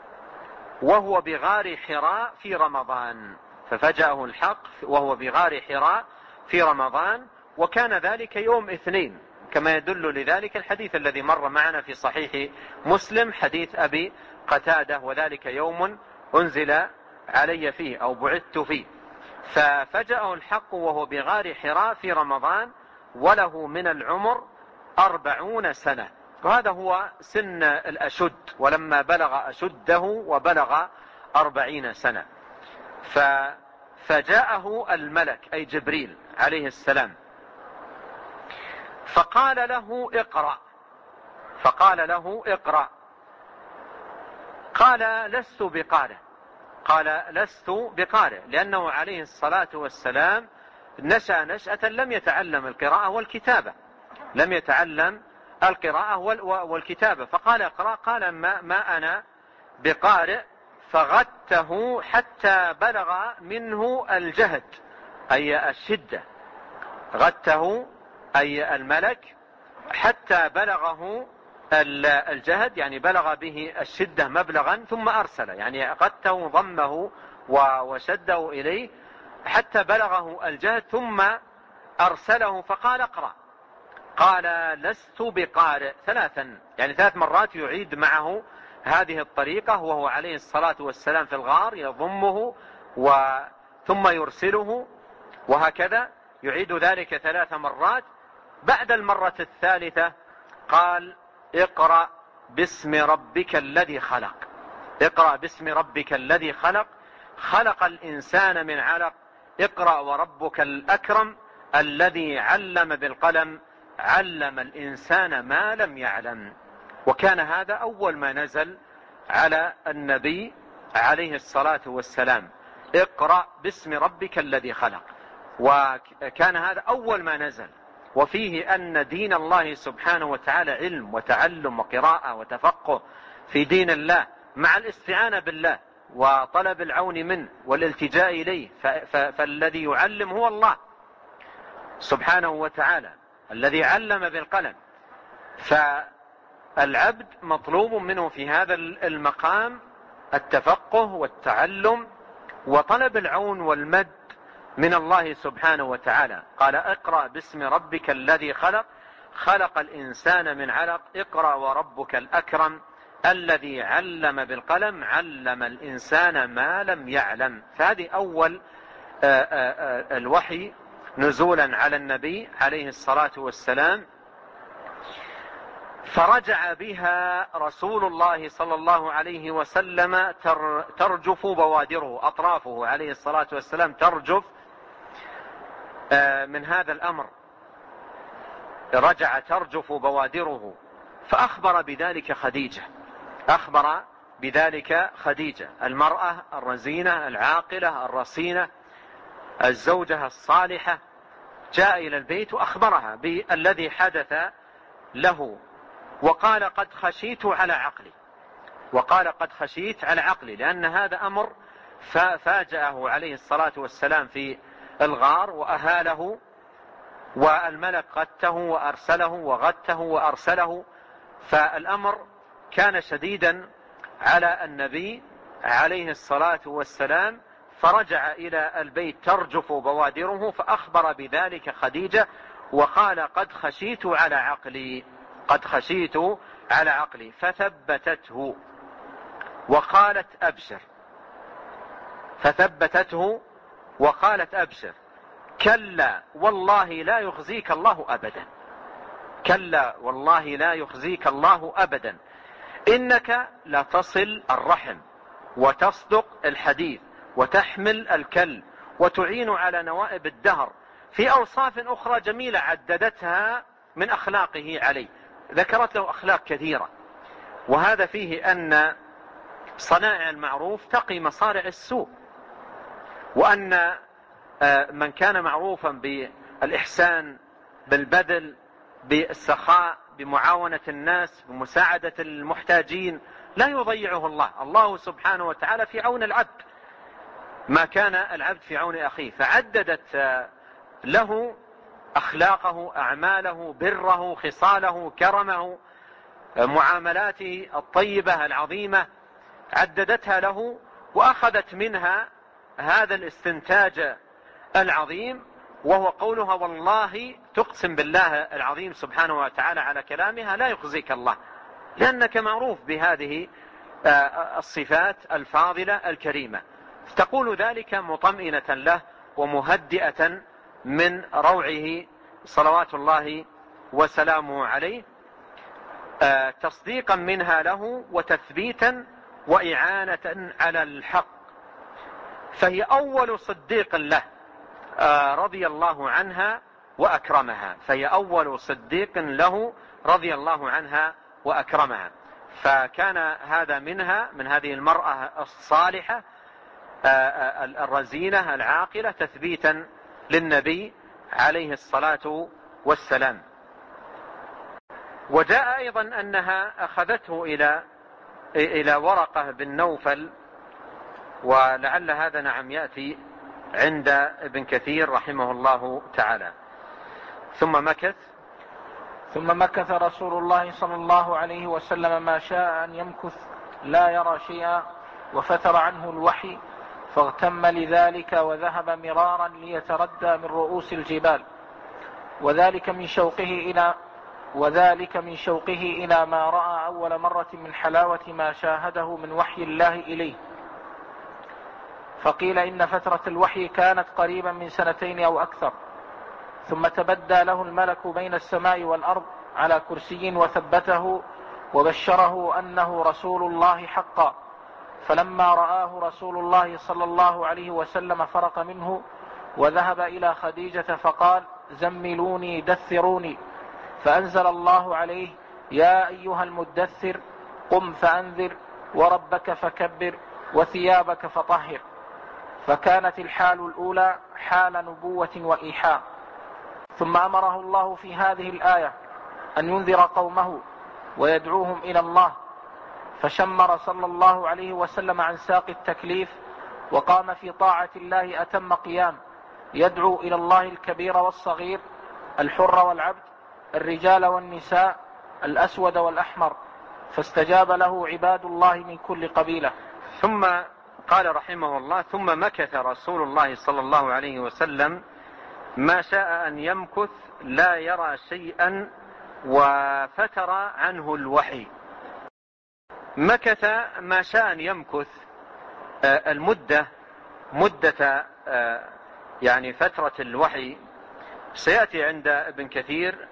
Speaker 2: وهو بغار حراء في رمضان. ففجأه الحق وهو بغار حراء في رمضان، وكان ذلك يوم اثنين، كما يدل لذلك الحديث الذي مر معنا في صحيح مسلم، حديث أبي قتادة: وذلك يوم أنزل علي فيه أو بعثت فيه. ففجأه الحق وهو بغار حراء في رمضان وله من العمر 40 سنة، وهذا هو سن الأشد، ولما بلغ أشده وبلغ 40 سنة فجاءه الملك أي جبريل عليه السلام فقال له اقرأ. فقال له اقرأ. قال لست بقارئ. قال لست بقارئ، لأنه عليه الصلاة والسلام نشأ نشأة لم يتعلم القراءة والكتابة، لم يتعلم القراءة والكتابة. فقال اقرأ. قال ما أنا بقارئ. فغته حتى بلغ منه الجهد أي الشدة، غته أي الملك حتى بلغه الجهد، يعني بلغ به الشدة مبلغا، ثم أرسل، يعني غته ضمه وشده إليه حتى بلغه الجهد ثم أرسله فقال اقرأ. قال لست بقارئ ثلاثا، يعني 3 مرات يعيد معه هذه الطريقة وهو عليه الصلاة والسلام في الغار، يضمه ثم يرسله، وهكذا يعيد ذلك 3 مرات. بعد المرة الثالثة قال اقرأ باسم ربك الذي خلق. اقرأ باسم ربك الذي خلق، خلق الإنسان من علق. اقرأ وربك الأكرم الذي علم بالقلم، علم الإنسان ما لم يعلم. وكان هذا أول ما نزل على النبي عليه الصلاة والسلام، اقرأ باسم ربك الذي خلق، وكان هذا أول ما نزل. وفيه أن دين الله سبحانه وتعالى علم وتعلم وقراءة وتفقه في دين الله، مع الاستعانة بالله وطلب العون منه والالتجاء إليه. فالذي يعلم هو الله سبحانه وتعالى الذي علم بالقلم. فالعبد مطلوب منه في هذا المقام التفقه والتعلم وطلب العون والمد من الله سبحانه وتعالى. قال اقرأ باسم ربك الذي خلق، خلق الإنسان من علق. اقرأ وربك الأكرم الذي علم بالقلم، علم الإنسان ما لم يعلم. فهذه أول الوحي نزولا على النبي عليه الصلاة والسلام. فرجع بها رسول الله صلى الله عليه وسلم ترجف بوادره، أطرافه عليه الصلاة والسلام ترجف من هذا الأمر. رجع ترجف بوادره فأخبر بذلك خديجة، أخبر بذلك خديجة المرأة الرزينة العاقلة الرصينة الزوجة الصالحة، جاء إلى البيت وأخبرها بالذي حدث له، وقال قد خشيت على عقلي، وقال قد خشيت على عقلي، لأن هذا أمر فاجأه عليه الصلاة والسلام في الغار وأهاله، والملك غته وأرسله وغته وأرسله، فالأمر كان شديدا على النبي عليه الصلاة والسلام، فرجع إلى البيت ترجف بوادره، فأخبر بذلك خديجة وقال قد خشيت على عقلي، قد خشيت على عقلي، فثبتته وقالت أبشر، فثبتته وقالت أبشر كلا والله لا يخزيك الله أبدا، كلا والله لا يخزيك الله أبدا، إنك لتصل الرحم وتصدق الحديث وتحمل الكل وتعين على نوائب الدهر، في أوصاف أخرى جميلة عددتها من أخلاقه عليه، ذكرت له أخلاق كثيرة، وهذا فيه أن صنائع المعروف تقي مصارع السوء، وأن من كان معروفا بالإحسان بالبذل بالسخاء بمعاونة الناس بمساعدة المحتاجين لا يضيعه الله، الله سبحانه وتعالى في عون العبد ما كان العبد في عون أخيه، فعددت له أخلاقه أعماله بره خصاله كرمه معاملاته الطيبة العظيمة، عددتها له وأخذت منها هذا الاستنتاج العظيم، وهو قولها والله تقسم بالله العظيم سبحانه وتعالى على كلامها لا يخزيك الله، لأنك معروف بهذه الصفات الفاضلة الكريمة، تقول ذلك مطمئنة له ومهدئة من روعه صلوات الله وسلامه عليه، تصديقا منها له وتثبيتا وإعانة على الحق، فهي أول صديق له رضي الله عنها وأكرمها، فهي أول صديق له رضي الله عنها وأكرمها، فكان هذا منها من هذه المرأة الصالحة الرزينة العاقلة تثبيتا للنبي عليه الصلاة والسلام. وجاء أيضا أنها أخذته إلى ورقة بن نوفل، ولعل هذا نعم يأتي عند ابن كثير رحمه الله تعالى. ثم
Speaker 1: مكث رسول الله صلى الله عليه وسلم ما شاء أن يمكث لا يرى شيئا، وفتر عنه الوحي فاغتم لذلك وذهب مرارا ليتردى من رؤوس الجبال، وذلك من شوقه إلى ما رأى أول مرة من حلاوة ما شاهده من وحي الله إليه. فقيل إن فترة الوحي كانت قريبا من 2 أو أكثر، ثم تبدى له الملك بين السماء والأرض على كرسي وثبته وبشره أنه رسول الله حقا، فلما رآه رسول الله صلى الله عليه وسلم فرق منه وذهب إلى خديجة فقال زملوني دثروني، فأنزل الله عليه يا أيها المدثر قم فأنذر وربك فكبر وثيابك فطهر، فكانت الحال الأولى حال نبوة وإيحاء. ثم أمره الله في هذه الآية أن ينذر قومه ويدعوهم إلى الله، فشمر صلى الله عليه وسلم عن ساق التكليف وقام في طاعة الله أتم قيام، يدعو إلى الله الكبير والصغير الحر والعبد الرجال والنساء الأسود والأحمر، فاستجاب له عباد الله من كل قبيلة.
Speaker 2: ثم قال رحمه الله ثم مكث رسول الله صلى الله عليه وسلم ما شاء أن يمكث لا يرى شيئا وفتر عنه الوحي. مكث ما شاء أن يمكث، مدة يعني فترة الوحي سيأتي عند ابن كثير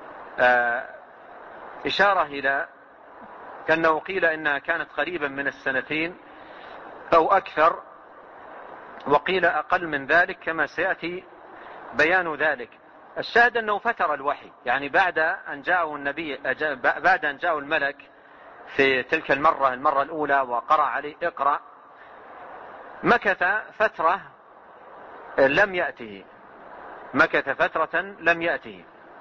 Speaker 2: إشارة إلى كأنه قيل إنها كانت قريبا من 2 أو أكثر، وقيل أقل من ذلك كما سيأتي بيان ذلك، الشاهد أنه فتر الوحي، يعني بعد أن جاءه الملك في تلك المرة الأولى وقرأ عليه اقرأ، مكث فترة لم يأته.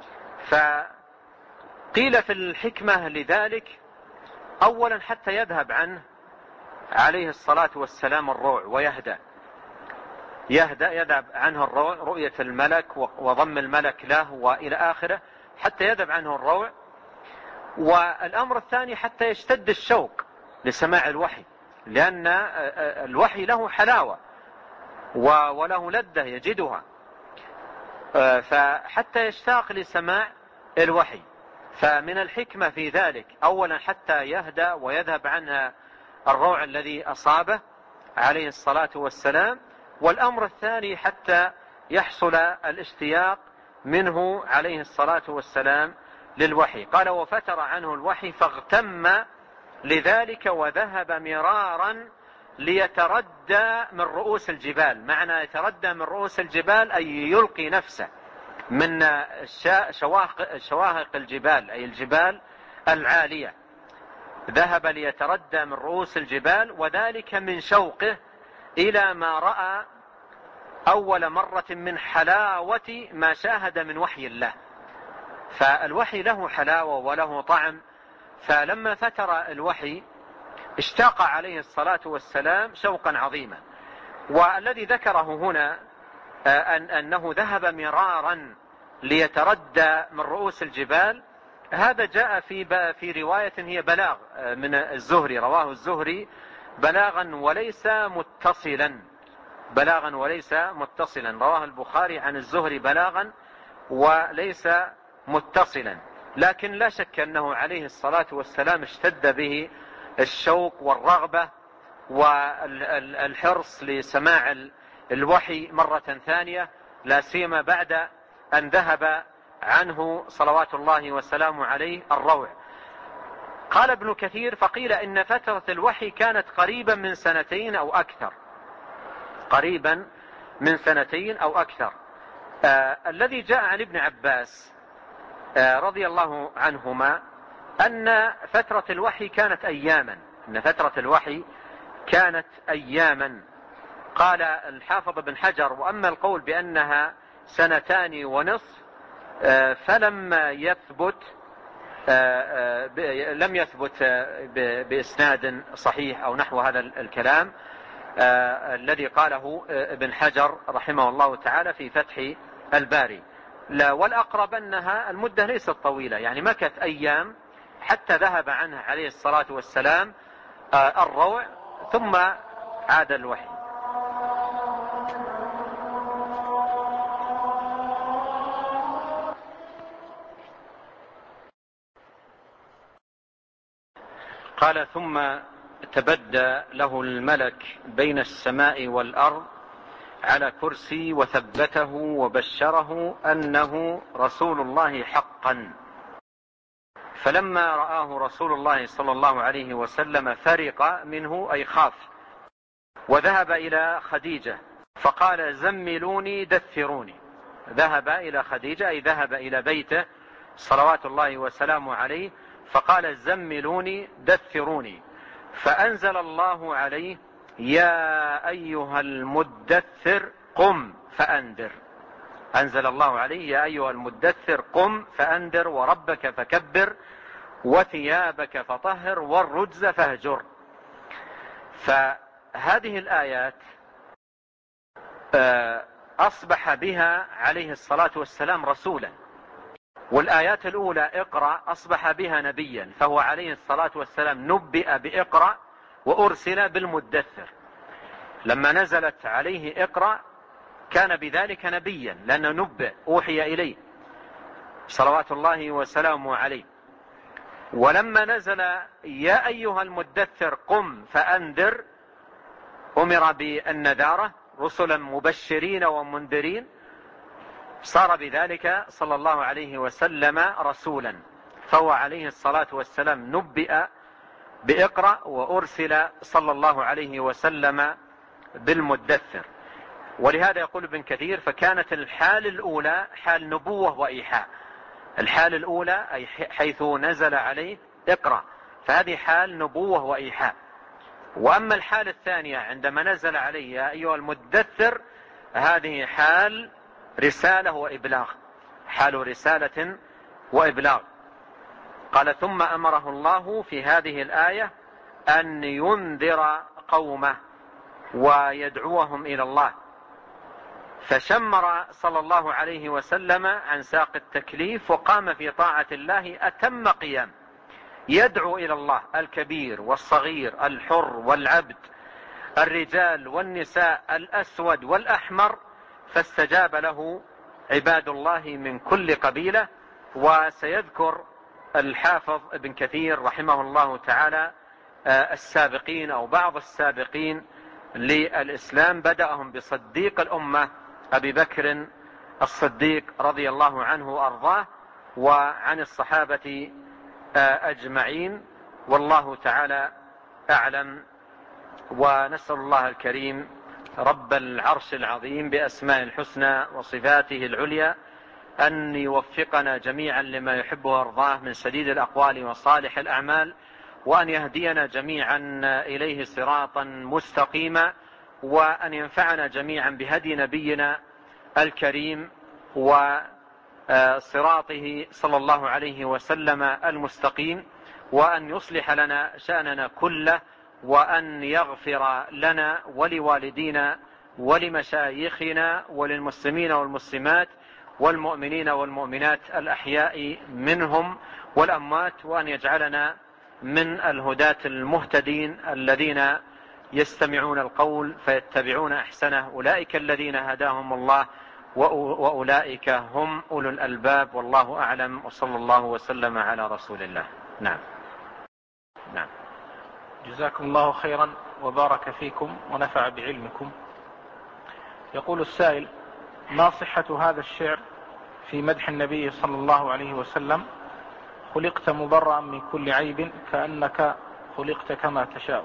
Speaker 2: فقيل في الحكمة لذلك أولا حتى يذهب عنه عليه الصلاة والسلام الروع ويهدأ، يذهب عنه الروع، رؤية الملك وضم الملك له وإلى آخره، حتى يذهب عنه الروع. والأمر الثاني حتى يشتد الشوق لسماع الوحي، لأن الوحي له حلاوة وله لذة يجدها، فحتى يشتاق لسماع الوحي. فمن الحكمة في ذلك أولا حتى يهدأ ويذهب عنها الروع الذي أصابه عليه الصلاة والسلام، والأمر الثاني حتى يحصل الاشتياق منه عليه الصلاة والسلام للوحي. قال وفتر عنه الوحي فاغتم لذلك وذهب مرارا ليتردى من رؤوس الجبال. معنى يتردى من رؤوس الجبال أي يلقي نفسه من شواهق الجبال، أي الجبال العالية. ذهب ليتردى من رؤوس الجبال، وذلك من شوقه إلى ما رأى أول مرة من حلاوة ما شاهد من وحي الله. فالوحي له حلاوة وله طعم، فلما فتر الوحي اشتاق عليه الصلاة والسلام شوقا عظيما. والذي ذكره هنا أنه ذهب مرارا ليتردى من رؤوس الجبال، هذا جاء في رواية هي بلاغ من الزهري، رواه الزهري بلاغا وليس متصلا، رواه البخاري عن الزهري بلاغا وليس متصلا، لكن لا شك أنه عليه الصلاة والسلام اشتد به الشوق والرغبة والحرص لسماع الوحي مرة ثانية، لا سيما بعد أن ذهب عنه صلوات الله وسلامه عليه الروع. قال ابن كثير فقيل إن فترة الوحي كانت قريبا من 2 أو أكثر. الذي جاء عن ابن عباس رضي الله عنهما أن فترة الوحي كانت أياما. قال الحافظ بن حجر وأما القول بأنها 2.5 فلم يثبت بإسناد صحيح أو نحو هذا الكلام الذي قاله ابن حجر رحمه الله تعالى في فتح الباري. لا، والأقرب أنها المدة ليست طويلة، يعني مكث أيام حتى ذهب عنه عليه الصلاة والسلام الروع ثم عاد الوحي. قال ثم تبدى له الملك بين السماء والأرض على كرسي وثبته وبشره أنه رسول الله حقا. فلما رآه رسول الله صلى الله عليه وسلم فرق منه أي خاف، وذهب إلى خديجة فقال زملوني دثروني. ذهب إلى خديجة أي ذهب إلى بيته صلوات الله وسلامه عليه فقال زملوني دثروني. فأنزل الله عليه يا أيها المدثر قم فأنذر. أنزل الله عليه يا أيها المدثر قم فأنذر وربك فكبر وثيابك فطهر والرجز فاهجر. فهذه الآيات أصبح بها عليه الصلاة والسلام رسولا، والآيات الأولى اقرأ أصبح بها نبيا، فهو عليه الصلاة والسلام نبئ بإقرأ وأرسل بالمدثر. لما نزلت عليه اقرأ كان بذلك نبيا لأنه نبئ أوحي إليه صلوات الله وسلامه عليه. ولما نزل يا أيها المدثر قم فأنذر أمر بالنذارة رسلا مبشرين ومنذرين، صار بذلك صلى الله عليه وسلم رسولا. فهو عليه الصلاة والسلام نبئ بإقرأ وأرسل صلى الله عليه وسلم بالمدثر. ولهذا يقول ابن كثير: فكانت الحال الأولى حال نبوة وإيحاء. الحال الأولى أي حيث نزل عليه اقرأ، فهذه حال نبوة وإيحاء. وأما الحال الثانية عندما نزل عليه يا أيها المدثر، هذه حال رسالة وإبلاغ، حال رسالة وإبلاغ. قال: ثم أمره الله في هذه الآية أن ينذر قومه ويدعوهم إلى الله، فشمر صلى الله عليه وسلم عن ساق التكليف وقام في طاعة الله أتم قيام، يدعو إلى الله الكبير والصغير، الحر والعبد، الرجال والنساء، الأسود والأحمر، فاستجاب له عباد الله من كل قبيلة. وسيذكر الحافظ ابن كثير رحمه الله تعالى السابقين أو بعض السابقين للإسلام، بدأهم بصديق الأمة أبي بكر الصديق رضي الله عنه وأرضاه، وعن الصحابة أجمعين، والله تعالى أعلم. ونسأل الله الكريم رب العرش العظيم بأسماء الحسنى وصفاته العليا أن يوفقنا جميعا لما يحبه ويرضاه من سديد الأقوال وصالح الأعمال، وأن يهدينا جميعا إليه صراطا مستقيما، وأن ينفعنا جميعا بهدي نبينا الكريم وصراطه صلى الله عليه وسلم المستقيم، وأن يصلح لنا شأننا كله، وأن يغفر لنا ولوالدينا ولمشايخنا وللمسلمين والمسلمات والمؤمنين والمؤمنات الأحياء منهم والأموات، وأن يجعلنا من الهداة المهتدين الذين يستمعون القول فيتبعون أحسنه، أولئك الذين هداهم الله وأولئك هم أولو الألباب، والله أعلم، وصلى الله وسلم على رسول الله. نعم.
Speaker 1: جزاكم الله خيرا وبارك فيكم ونفع بعلمكم. يقول السائل: ما صحة هذا الشعر في مدح النبي صلى الله عليه وسلم: خلقت مبرأ من كل عيب كأنك خلقت كما تشاء؟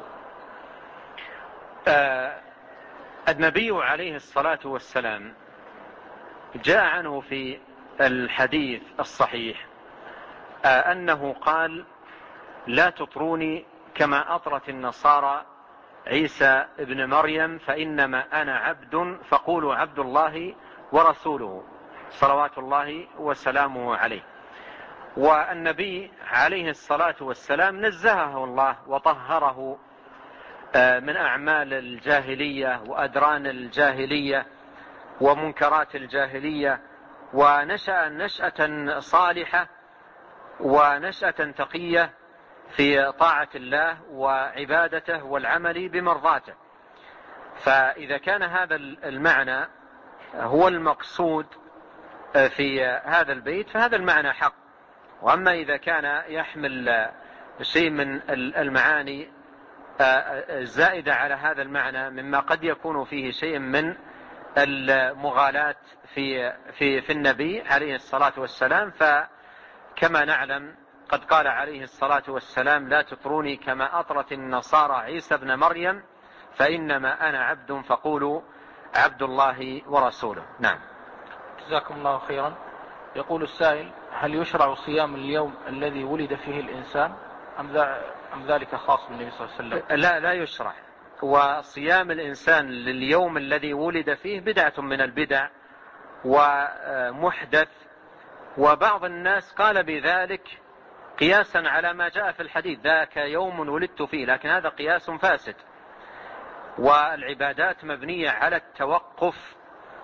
Speaker 2: النبي عليه الصلاة والسلام جاء عنه في الحديث الصحيح أنه قال: لا تطروني كما أطرت النصارى عيسى ابن مريم، فإنما أنا عبد فقولوا عبد الله ورسوله، صلوات الله وسلامه عليه. والنبي عليه الصلاة والسلام نزهه الله وطهره من أعمال الجاهلية وأدران الجاهلية ومنكرات الجاهلية، ونشأ نشأة صالحة ونشأة تقية في طاعة الله وعبادته والعمل بمرضاته. فإذا كان هذا المعنى هو المقصود في هذا البيت فهذا المعنى حق. وأما إذا كان يحمل شيء من المعاني الزائدة على هذا المعنى مما قد يكون فيه شيء من المغالاة في النبي عليه الصلاة والسلام، فكما نعلم قد قال عليه الصلاة والسلام: لا تطروني كما أطرت النصارى عيسى ابن مريم، فإنما أنا عبد فقولوا عبد الله ورسوله. نعم.
Speaker 1: جزاكم الله خيرا. يقول السائل: هل يشرع صيام اليوم الذي ولد فيه الإنسان أم ذلك خاص بالنبي صلى الله عليه وسلم؟
Speaker 2: لا يشرع. وصيام الإنسان لليوم الذي ولد فيه بدعة من البدع ومحدث، وبعض الناس قال بذلك قياسا على ما جاء في الحديث: ذاك يوم ولدت فيه، لكن هذا قياس فاسد. والعبادات مبنية على التوقف،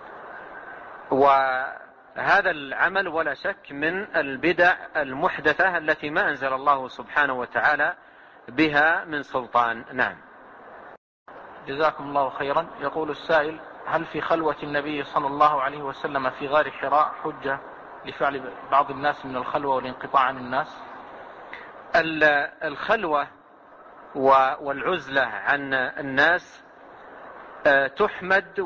Speaker 2: وهذا العمل ولا شك من البدع المحدثة التي ما أنزل الله سبحانه وتعالى بها من سلطان. نعم.
Speaker 1: جزاكم الله خيرا. يقول السائل: هل في خلوة النبي صلى الله عليه وسلم في غار حراء حجة لفعل بعض الناس من الخلوة والانقطاع عن الناس؟
Speaker 2: الخلوة والعزلة عن الناس تحمد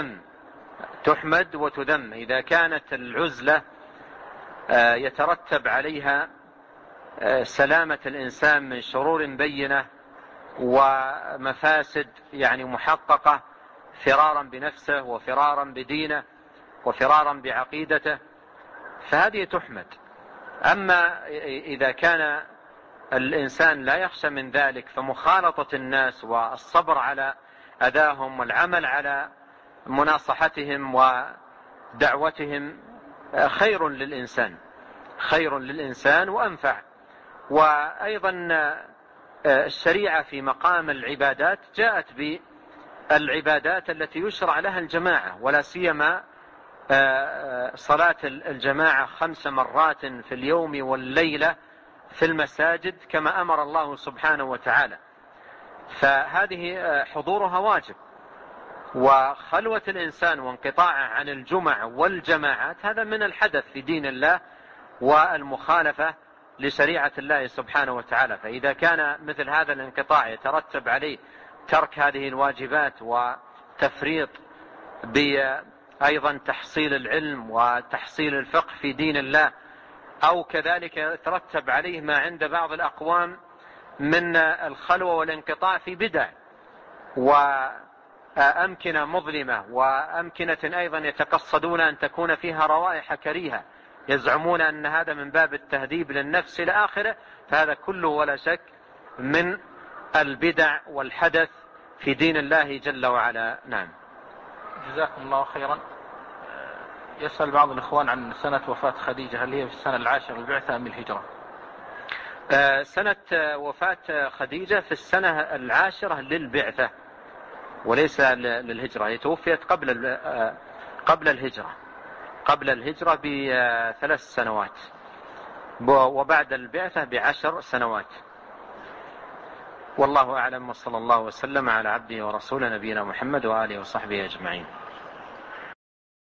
Speaker 2: وتذم. إذا كانت العزلة يترتب عليها سلامة الإنسان من شرور بينة ومفاسد يعني محققة، فرارا بنفسه وفرارا بدينه وفرارا بعقيدته، فهذه تحمد. أما إذا كان الإنسان لا يخشى من ذلك، فمخالطة الناس والصبر على أذاهم والعمل على مناصحتهم ودعوتهم خير للإنسان وأنفع. وأيضا الشريعة في مقام العبادات جاءت بالعبادات التي يشرع لها الجماعة، ولا سيما صلاة الجماعة 5 مرات في اليوم والليلة في المساجد كما أمر الله سبحانه وتعالى، فهذه حضورها واجب. وخلوة الإنسان وانقطاعه عن الجمع والجماعات هذا من الحدث في دين الله والمخالفة لشريعة الله سبحانه وتعالى. فإذا كان مثل هذا الانقطاع يترتب عليه ترك هذه الواجبات وتفريط بأيضا تحصيل العلم وتحصيل الفقه في دين الله، أو كذلك يترتب عليه ما عند بعض الأقوام من الخلوة والانقطاع في بدع وأمكنة مظلمة، وأمكنة أيضا يتقصدون أن تكون فيها روائح كريهة، يزعمون أن هذا من باب التهذيب للنفس إلى آخره، فهذا كله ولا شك من البدع والحدث في دين الله جل وعلا. نعم.
Speaker 1: جزاكم الله خيرا. يسأل بعض الإخوان عن سنة وفاة خديجة، هل هي في السنة 10 للبعثة أم الهجرة؟
Speaker 2: سنة وفاة خديجة في السنة 10 للبعثة وليس للهجرة. هي توفيت قبل الهجرة ب3 سنوات، وبعد البعثة ب10 سنوات. والله أعلم، وصلى الله وسلم على عبده ورسوله نبينا محمد وآله وصحبه أجمعين.